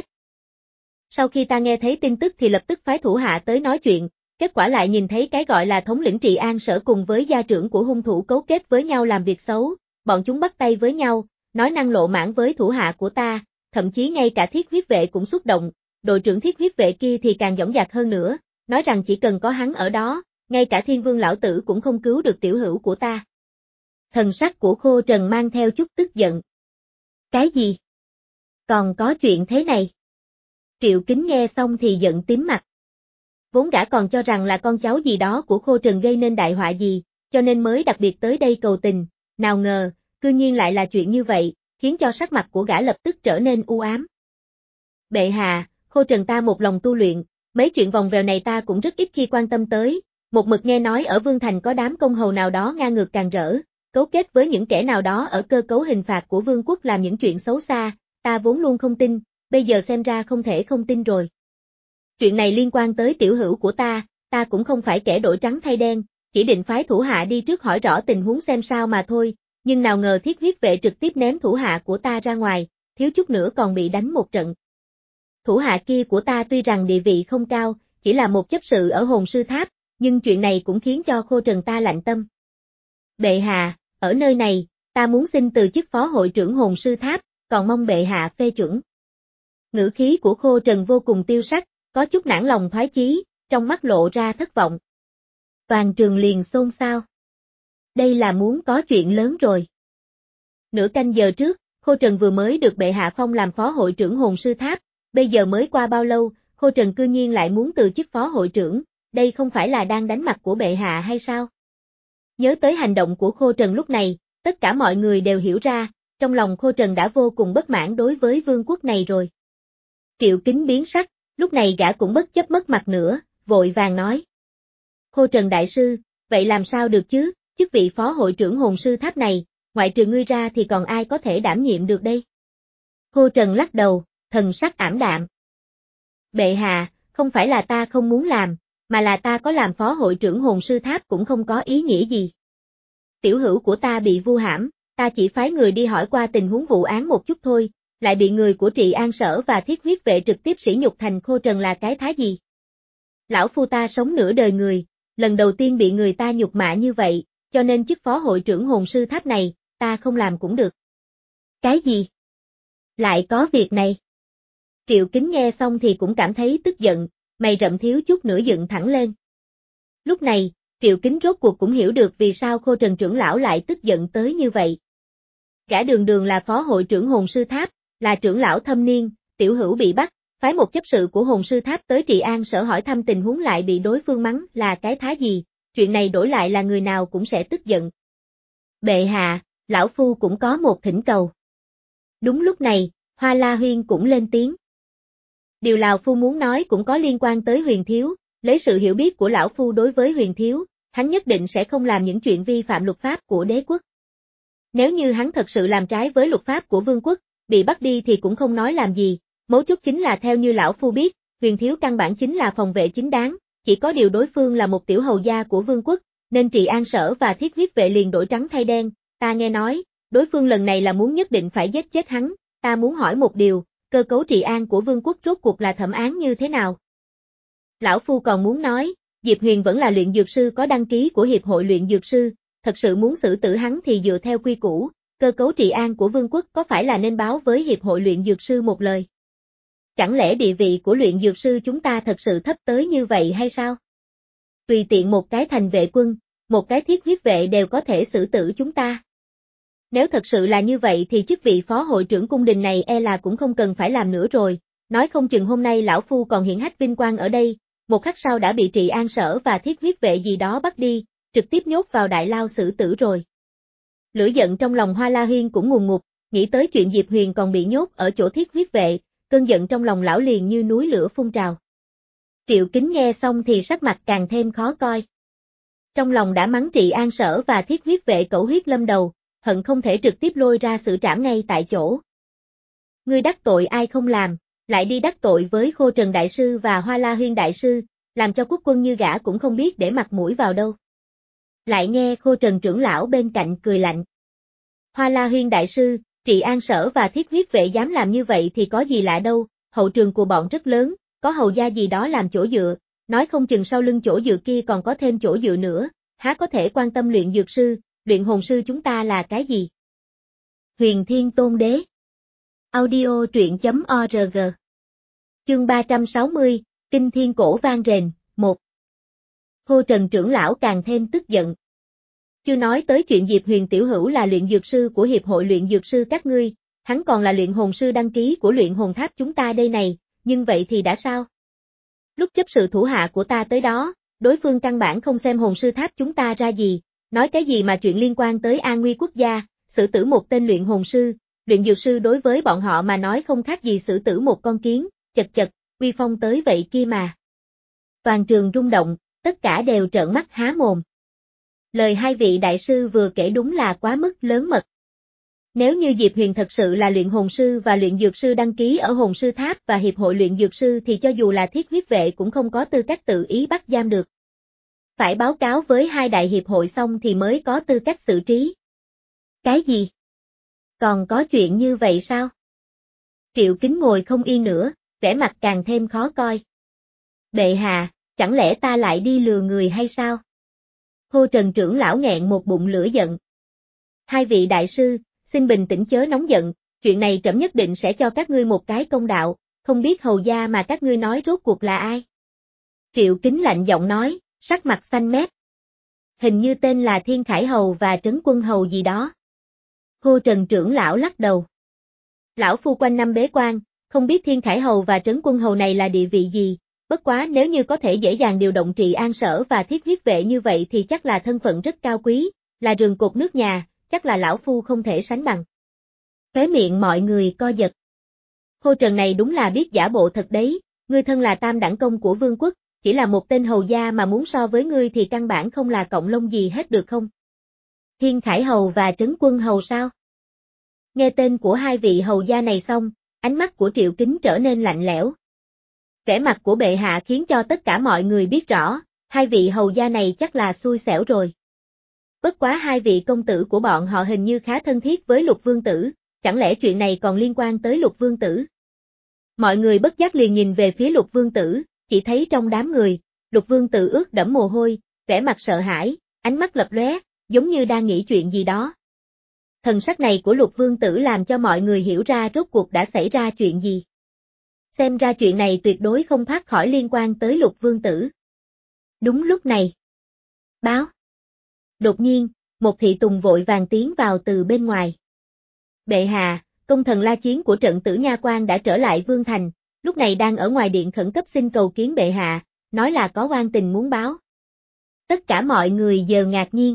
Sau khi ta nghe thấy tin tức thì lập tức phái thủ hạ tới nói chuyện, kết quả lại nhìn thấy cái gọi là thống lĩnh Trị An Sở cùng với gia trưởng của hung thủ cấu kết với nhau làm việc xấu, bọn chúng bắt tay với nhau, nói năng lộ mãn với thủ hạ của ta, thậm chí ngay cả Thiết Huyết Vệ cũng xúc động, đội trưởng Thiết Huyết Vệ kia thì càng dõng dạc hơn nữa, nói rằng chỉ cần có hắn ở đó, ngay cả Thiên Vương lão tử cũng không cứu được tiểu hữu của ta. Thần sắc của Khô Trần mang theo chút tức giận. Cái gì? Còn có chuyện thế này? Triệu Kính nghe xong thì giận tím mặt. Vốn gã còn cho rằng là con cháu gì đó của Khô Trần gây nên đại họa gì, cho nên mới đặc biệt tới đây cầu tình, nào ngờ, cư nhiên lại là chuyện như vậy, khiến cho sắc mặt của gã lập tức trở nên u ám. Bệ hạ, Khô Trần ta một lòng tu luyện, mấy chuyện vòng vèo này ta cũng rất ít khi quan tâm tới, một mực nghe nói ở Vương Thành có đám công hầu nào đó ngang ngược càng rỡ, cấu kết với những kẻ nào đó ở cơ cấu hình phạt của vương quốc làm những chuyện xấu xa, ta vốn luôn không tin, bây giờ xem ra không thể không tin rồi. Chuyện này liên quan tới tiểu hữu của ta, ta cũng không phải kẻ đổi trắng thay đen, chỉ định phái thủ hạ đi trước hỏi rõ tình huống xem sao mà thôi, nhưng nào ngờ Thiết Huyết Vệ trực tiếp ném thủ hạ của ta ra ngoài, thiếu chút nữa còn bị đánh một trận. Thủ hạ kia của ta tuy rằng địa vị không cao, chỉ là một chấp sự ở Hồn Sư Tháp, nhưng chuyện này cũng khiến cho Khô Trần ta lạnh tâm. Bệ hạ, ở nơi này, ta muốn xin từ chức phó hội trưởng Hồn Sư Tháp, còn mong bệ hạ phê chuẩn. Ngữ khí của Khô Trần vô cùng tiêu sắc, có chút nản lòng thoái chí, trong mắt lộ ra thất vọng. Toàn trường liền xôn xao. Đây là muốn có chuyện lớn rồi. Nửa canh giờ trước, Khô Trần vừa mới được bệ hạ phong làm phó hội trưởng Hồn Sư Tháp, bây giờ mới qua bao lâu, Khô Trần cư nhiên lại muốn từ chức phó hội trưởng, đây không phải là đang đánh mặt của bệ hạ hay sao? Nhớ tới hành động của Khô Trần lúc này, tất cả mọi người đều hiểu ra, trong lòng Khô Trần đã vô cùng bất mãn đối với vương quốc này rồi. Triệu Kính biến sắc, lúc này gã cũng bất chấp mất mặt nữa, vội vàng nói. Khô Trần đại sư, vậy làm sao được chứ, chức vị phó hội trưởng Hồn Sư Tháp này, ngoại trừ ngươi ra thì còn ai có thể đảm nhiệm được đây? Khô Trần lắc đầu, thần sắc ảm đạm. Bệ hạ, không phải là ta không muốn làm, mà là ta có làm phó hội trưởng Hồn Sư Tháp cũng không có ý nghĩa gì. Tiểu hữu của ta bị vu hãm, ta chỉ phái người đi hỏi qua tình huống vụ án một chút thôi, lại bị người của Trị An Sở và Thiết Huyết Vệ trực tiếp sỉ nhục thành Khô Trần là cái thá gì? Lão phu ta sống nửa đời người, lần đầu tiên bị người ta nhục mạ như vậy, cho nên chức phó hội trưởng Hồn Sư Tháp này, ta không làm cũng được. Cái gì? Lại có việc này? Triệu Kính nghe xong thì cũng cảm thấy tức giận, mày rậm thiếu chút nữa dựng thẳng lên. Lúc này, Triệu Kính rốt cuộc cũng hiểu được vì sao Khô Trần trưởng lão lại tức giận tới như vậy. Gã đường đường là phó hội trưởng Hồn Sư Tháp, là trưởng lão thâm niên, tiểu hữu bị bắt, phái một chấp sự của Hồn Sư Tháp tới Trị An Sở hỏi thăm tình huống lại bị đối phương mắng là cái thá gì, chuyện này đổi lại là người nào cũng sẽ tức giận. Bệ hạ, lão phu cũng có một thỉnh cầu. Đúng lúc này, Hoa La Huyên cũng lên tiếng. Điều lão phu muốn nói cũng có liên quan tới Huyền Thiếu, lấy sự hiểu biết của lão phu đối với Huyền Thiếu, hắn nhất định sẽ không làm những chuyện vi phạm luật pháp của đế quốc. Nếu như hắn thật sự làm trái với luật pháp của vương quốc, bị bắt đi thì cũng không nói làm gì, mấu chốt chính là theo như lão phu biết, Huyền Thiếu căn bản chính là phòng vệ chính đáng, chỉ có điều đối phương là một tiểu hầu gia của vương quốc, nên Trị An Sở và Thiết Huyết Vệ liền đổi trắng thay đen, ta nghe nói, đối phương lần này là muốn nhất định phải giết chết hắn, ta muốn hỏi một điều, cơ cấu trị an của vương quốc rốt cuộc là thẩm án như thế nào? Lão phu còn muốn nói, Diệp Huyền vẫn là luyện dược sư có đăng ký của Hiệp hội luyện dược sư, thật sự muốn xử tử hắn thì dựa theo quy củ, cơ cấu trị an của vương quốc có phải là nên báo với Hiệp hội luyện dược sư một lời? Chẳng lẽ địa vị của luyện dược sư chúng ta thật sự thấp tới như vậy hay sao? Tùy tiện một cái thành vệ quân, một cái thiết huyết vệ đều có thể xử tử chúng ta. Nếu thật sự là như vậy thì chức vị phó hội trưởng cung đình này e là cũng không cần phải làm nữa rồi, nói không chừng hôm nay lão phu còn hiển hách vinh quang ở đây, một khắc sau đã bị Trị An Sở và Thiết Huyết Vệ gì đó bắt đi, trực tiếp nhốt vào đại lao xử tử rồi. Lửa giận trong lòng Hoa La Huyên cũng ngùn ngụt, nghĩ tới chuyện Diệp Huyền còn bị nhốt ở chỗ Thiết Huyết Vệ, cơn giận trong lòng lão liền như núi lửa phun trào. Triệu Kính nghe xong thì sắc mặt càng thêm khó coi. Trong lòng đã mắng Trị An Sở và Thiết Huyết Vệ cẩu huyết lâm đầu, hận không thể trực tiếp lôi ra xử trảm ngay tại chỗ. Ngươi đắc tội ai không làm, lại đi đắc tội với Khô Trần Đại Sư và Hoa La Huyên Đại Sư, làm cho quốc quân như gã cũng không biết để mặt mũi vào đâu. Lại nghe Khô Trần trưởng lão bên cạnh cười lạnh. Hoa La Huyên Đại Sư, Trị An Sở và Thiết Huyết Vệ dám làm như vậy thì có gì lạ đâu, hậu trường của bọn rất lớn, có hầu gia gì đó làm chỗ dựa, nói không chừng sau lưng chỗ dựa kia còn có thêm chỗ dựa nữa, há có thể quan tâm luyện dược sư, luyện hồn sư chúng ta là cái gì? Huyền Thiên Tôn Đế Audio truyện.org Chương ba trăm sáu mươi, Kinh Thiên Cổ vang rền, một Khô Trần trưởng lão càng thêm tức giận. Chưa nói tới chuyện Diệp Huyền tiểu hữu là luyện dược sư của Hiệp hội luyện dược sư các ngươi, hắn còn là luyện hồn sư đăng ký của luyện hồn tháp chúng ta đây này, nhưng vậy thì đã sao? Lúc chấp sự thủ hạ của ta tới đó, đối phương căn bản không xem hồn sư tháp chúng ta ra gì, nói cái gì mà chuyện liên quan tới an nguy quốc gia, xử tử một tên luyện hồn sư, luyện dược sư đối với bọn họ mà nói không khác gì xử tử một con kiến, chật chật, uy phong tới vậy kia mà. Toàn trường rung động, tất cả đều trợn mắt há mồm. Lời hai vị đại sư vừa kể đúng là quá mức lớn mật. Nếu như Diệp Huyền thật sự là luyện hồn sư và luyện dược sư đăng ký ở hồn sư tháp và hiệp hội luyện dược sư thì cho dù là Thiết Huyết Vệ cũng không có tư cách tự ý bắt giam được. Phải báo cáo với hai đại hiệp hội xong thì mới có tư cách xử trí. Cái gì? Còn có chuyện như vậy sao? Triệu Kính ngồi không yên nữa, vẻ mặt càng thêm khó coi. Bệ hạ, chẳng lẽ ta lại đi lừa người hay sao? Khô Trần trưởng lão nghẹn một bụng lửa giận. Hai vị đại sư, xin bình tĩnh chớ nóng giận, chuyện này trẫm nhất định sẽ cho các ngươi một cái công đạo, không biết hầu gia mà các ngươi nói rốt cuộc là ai? Triệu Kính lạnh giọng nói, sắc mặt xanh mét. Hình như tên là Thiên Khải Hầu và Trấn Quân Hầu gì đó. Khô Trần trưởng lão lắc đầu. Lão phu quanh năm bế quan, không biết Thiên Khải Hầu và Trấn Quân Hầu này là địa vị gì, bất quá nếu như có thể dễ dàng điều động Trị An Sở và Thiết Huyết Vệ như vậy thì chắc là thân phận rất cao quý, là rường cột nước nhà, chắc là lão phu không thể sánh bằng. Khóe miệng mọi người co giật. Khô Trần này đúng là biết giả bộ thật đấy, ngươi thân là tam đẳng công của vương quốc, chỉ là một tên hầu gia mà muốn so với ngươi thì căn bản không là cộng lông gì hết được không? Thiên Khải Hầu và Trấn Quân Hầu sao? Nghe tên của hai vị hầu gia này xong, ánh mắt của Triệu Kính trở nên lạnh lẽo. Vẻ mặt của bệ hạ khiến cho tất cả mọi người biết rõ, hai vị hầu gia này chắc là xui xẻo rồi. Bất quá hai vị công tử của bọn họ hình như khá thân thiết với Lục Vương Tử, chẳng lẽ chuyện này còn liên quan tới Lục Vương Tử? Mọi người bất giác liền nhìn về phía Lục Vương Tử, chỉ thấy trong đám người, Lục Vương Tử ướt đẫm mồ hôi, vẻ mặt sợ hãi, ánh mắt lập lóe, giống như đang nghĩ chuyện gì đó. Thần sắc này của Lục Vương Tử làm cho mọi người hiểu ra rốt cuộc đã xảy ra chuyện gì. Xem ra chuyện này tuyệt đối không thoát khỏi liên quan tới Lục Vương Tử. Đúng lúc này. Báo. Đột nhiên, một thị tùng vội vàng tiến vào từ bên ngoài. Bệ hạ, công thần La Chiến của trận Tử Nha Quan đã trở lại Vương Thành, lúc này đang ở ngoài điện khẩn cấp xin cầu kiến bệ hạ, nói là có oan tình muốn báo. Tất cả mọi người giờ ngạc nhiên.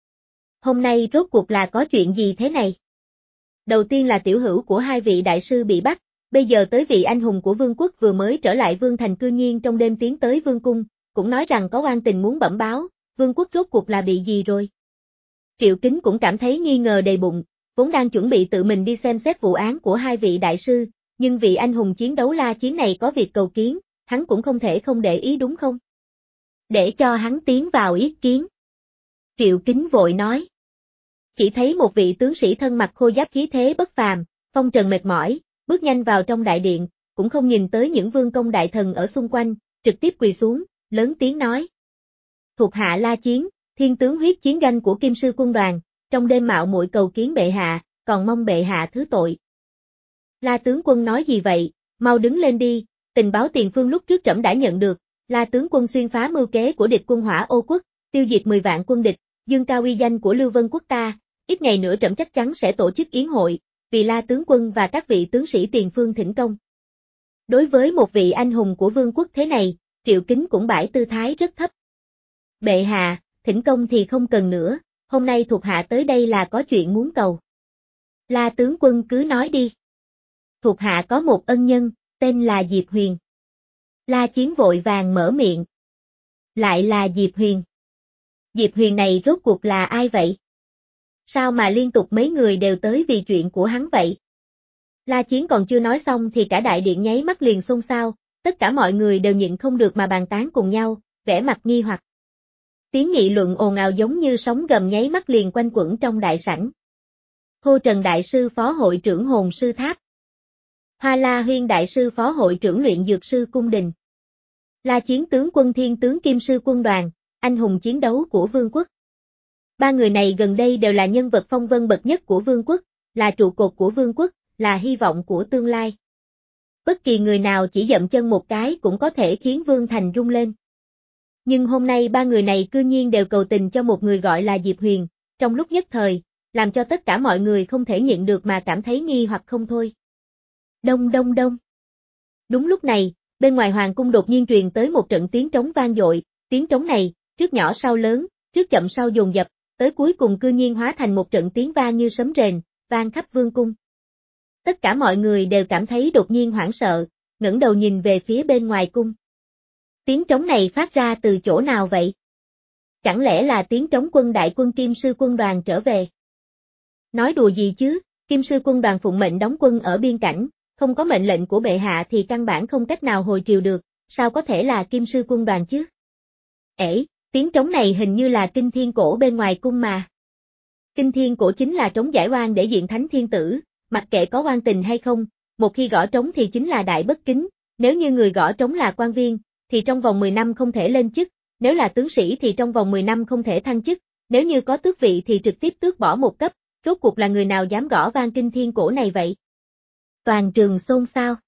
Hôm nay rốt cuộc là có chuyện gì thế này? Đầu tiên là tiểu hữu của hai vị đại sư bị bắt, bây giờ tới vị anh hùng của vương quốc vừa mới trở lại vương thành cư nhiên trong đêm tiến tới vương cung, cũng nói rằng có oan tình muốn bẩm báo, vương quốc rốt cuộc là bị gì rồi? Triệu Kính cũng cảm thấy nghi ngờ đầy bụng, vốn đang chuẩn bị tự mình đi xem xét vụ án của hai vị đại sư, nhưng vị anh hùng chiến đấu La Chiến này có việc cầu kiến, hắn cũng không thể không để ý đúng không? Để cho hắn tiến vào ý kiến. Triệu Kính vội nói. Chỉ thấy một vị tướng sĩ thân mặc khôi giáp khí thế bất phàm, phong trần mệt mỏi, bước nhanh vào trong đại điện, cũng không nhìn tới những vương công đại thần ở xung quanh, trực tiếp quỳ xuống, lớn tiếng nói. Thuộc hạ La Chiến, thiên tướng huyết chiến ganh của Kim Sư quân đoàn, trong đêm mạo muội cầu kiến bệ hạ, còn mong bệ hạ thứ tội. La tướng quân nói gì vậy, mau đứng lên đi, tình báo tiền phương lúc trước trẫm đã nhận được, La tướng quân xuyên phá mưu kế của địch quân Hỏa Ô quốc, tiêu diệt mười vạn quân địch, dương cao uy danh của Lưu Vân quốc ta, ít ngày nữa trẫm chắc chắn sẽ tổ chức yến hội, vì La tướng quân và các vị tướng sĩ tiền phương thỉnh công. Đối với một vị anh hùng của vương quốc thế này, Triệu Kính cũng bãi tư thái rất thấp. Bệ hạ, thỉnh công thì không cần nữa, hôm nay thuộc hạ tới đây là có chuyện muốn cầu. La tướng quân cứ nói đi. Thuộc hạ có một ân nhân, tên là Diệp Huyền. La Chiến vội vàng mở miệng. Lại là Diệp Huyền. Diệp Huyền này rốt cuộc là ai vậy? Sao mà liên tục mấy người đều tới vì chuyện của hắn vậy? La Chiến còn chưa nói xong thì cả đại điện nháy mắt liền xôn xao, tất cả mọi người đều nhịn không được mà bàn tán cùng nhau, vẻ mặt nghi hoặc. Tiếng nghị luận ồn ào giống như sóng gầm nháy mắt liền quanh quẩn trong đại sảnh. Hô Trần Đại sư Phó hội trưởng Hồn Sư Tháp. Hoa La Huyên Đại sư Phó hội trưởng Luyện Dược sư Cung Đình. La Chiến tướng quân Thiên tướng Kim Sư quân đoàn, anh hùng chiến đấu của vương quốc. Ba người này gần đây đều là nhân vật phong vân bậc nhất của vương quốc, là trụ cột của vương quốc, là hy vọng của tương lai. Bất kỳ người nào chỉ dậm chân một cái cũng có thể khiến vương thành rung lên. Nhưng hôm nay ba người này cư nhiên đều cầu tình cho một người gọi là Diệp Huyền, trong lúc nhất thời, làm cho tất cả mọi người không thể nhịn được mà cảm thấy nghi hoặc không thôi. Đông đông đông. Đúng lúc này, bên ngoài hoàng cung đột nhiên truyền tới một trận tiếng trống vang dội, tiếng trống này, trước nhỏ sau lớn, trước chậm sau dồn dập, tới cuối cùng cư nhiên hóa thành một trận tiếng vang như sấm rền, vang khắp vương cung. Tất cả mọi người đều cảm thấy đột nhiên hoảng sợ, ngẩng đầu nhìn về phía bên ngoài cung. Tiếng trống này phát ra từ chỗ nào vậy? Chẳng lẽ là tiếng trống quân đại quân Kim Sư quân đoàn trở về? Nói đùa gì chứ, Kim Sư quân đoàn phụng mệnh đóng quân ở biên cảnh, không có mệnh lệnh của bệ hạ thì căn bản không cách nào hồi triều được, sao có thể là Kim Sư quân đoàn chứ? Ể, tiếng trống này hình như là kinh thiên cổ bên ngoài cung mà. Kinh thiên cổ chính là trống giải oan để diện thánh thiên tử, mặc kệ có oan tình hay không, một khi gõ trống thì chính là đại bất kính, nếu như người gõ trống là quan viên, thì trong vòng mười năm không thể lên chức, nếu là tướng sĩ thì trong vòng mười năm không thể thăng chức, nếu như có tước vị thì trực tiếp tước bỏ một cấp, rốt cuộc là người nào dám gõ vang kinh thiên cổ này vậy? Toàn trường xôn xao.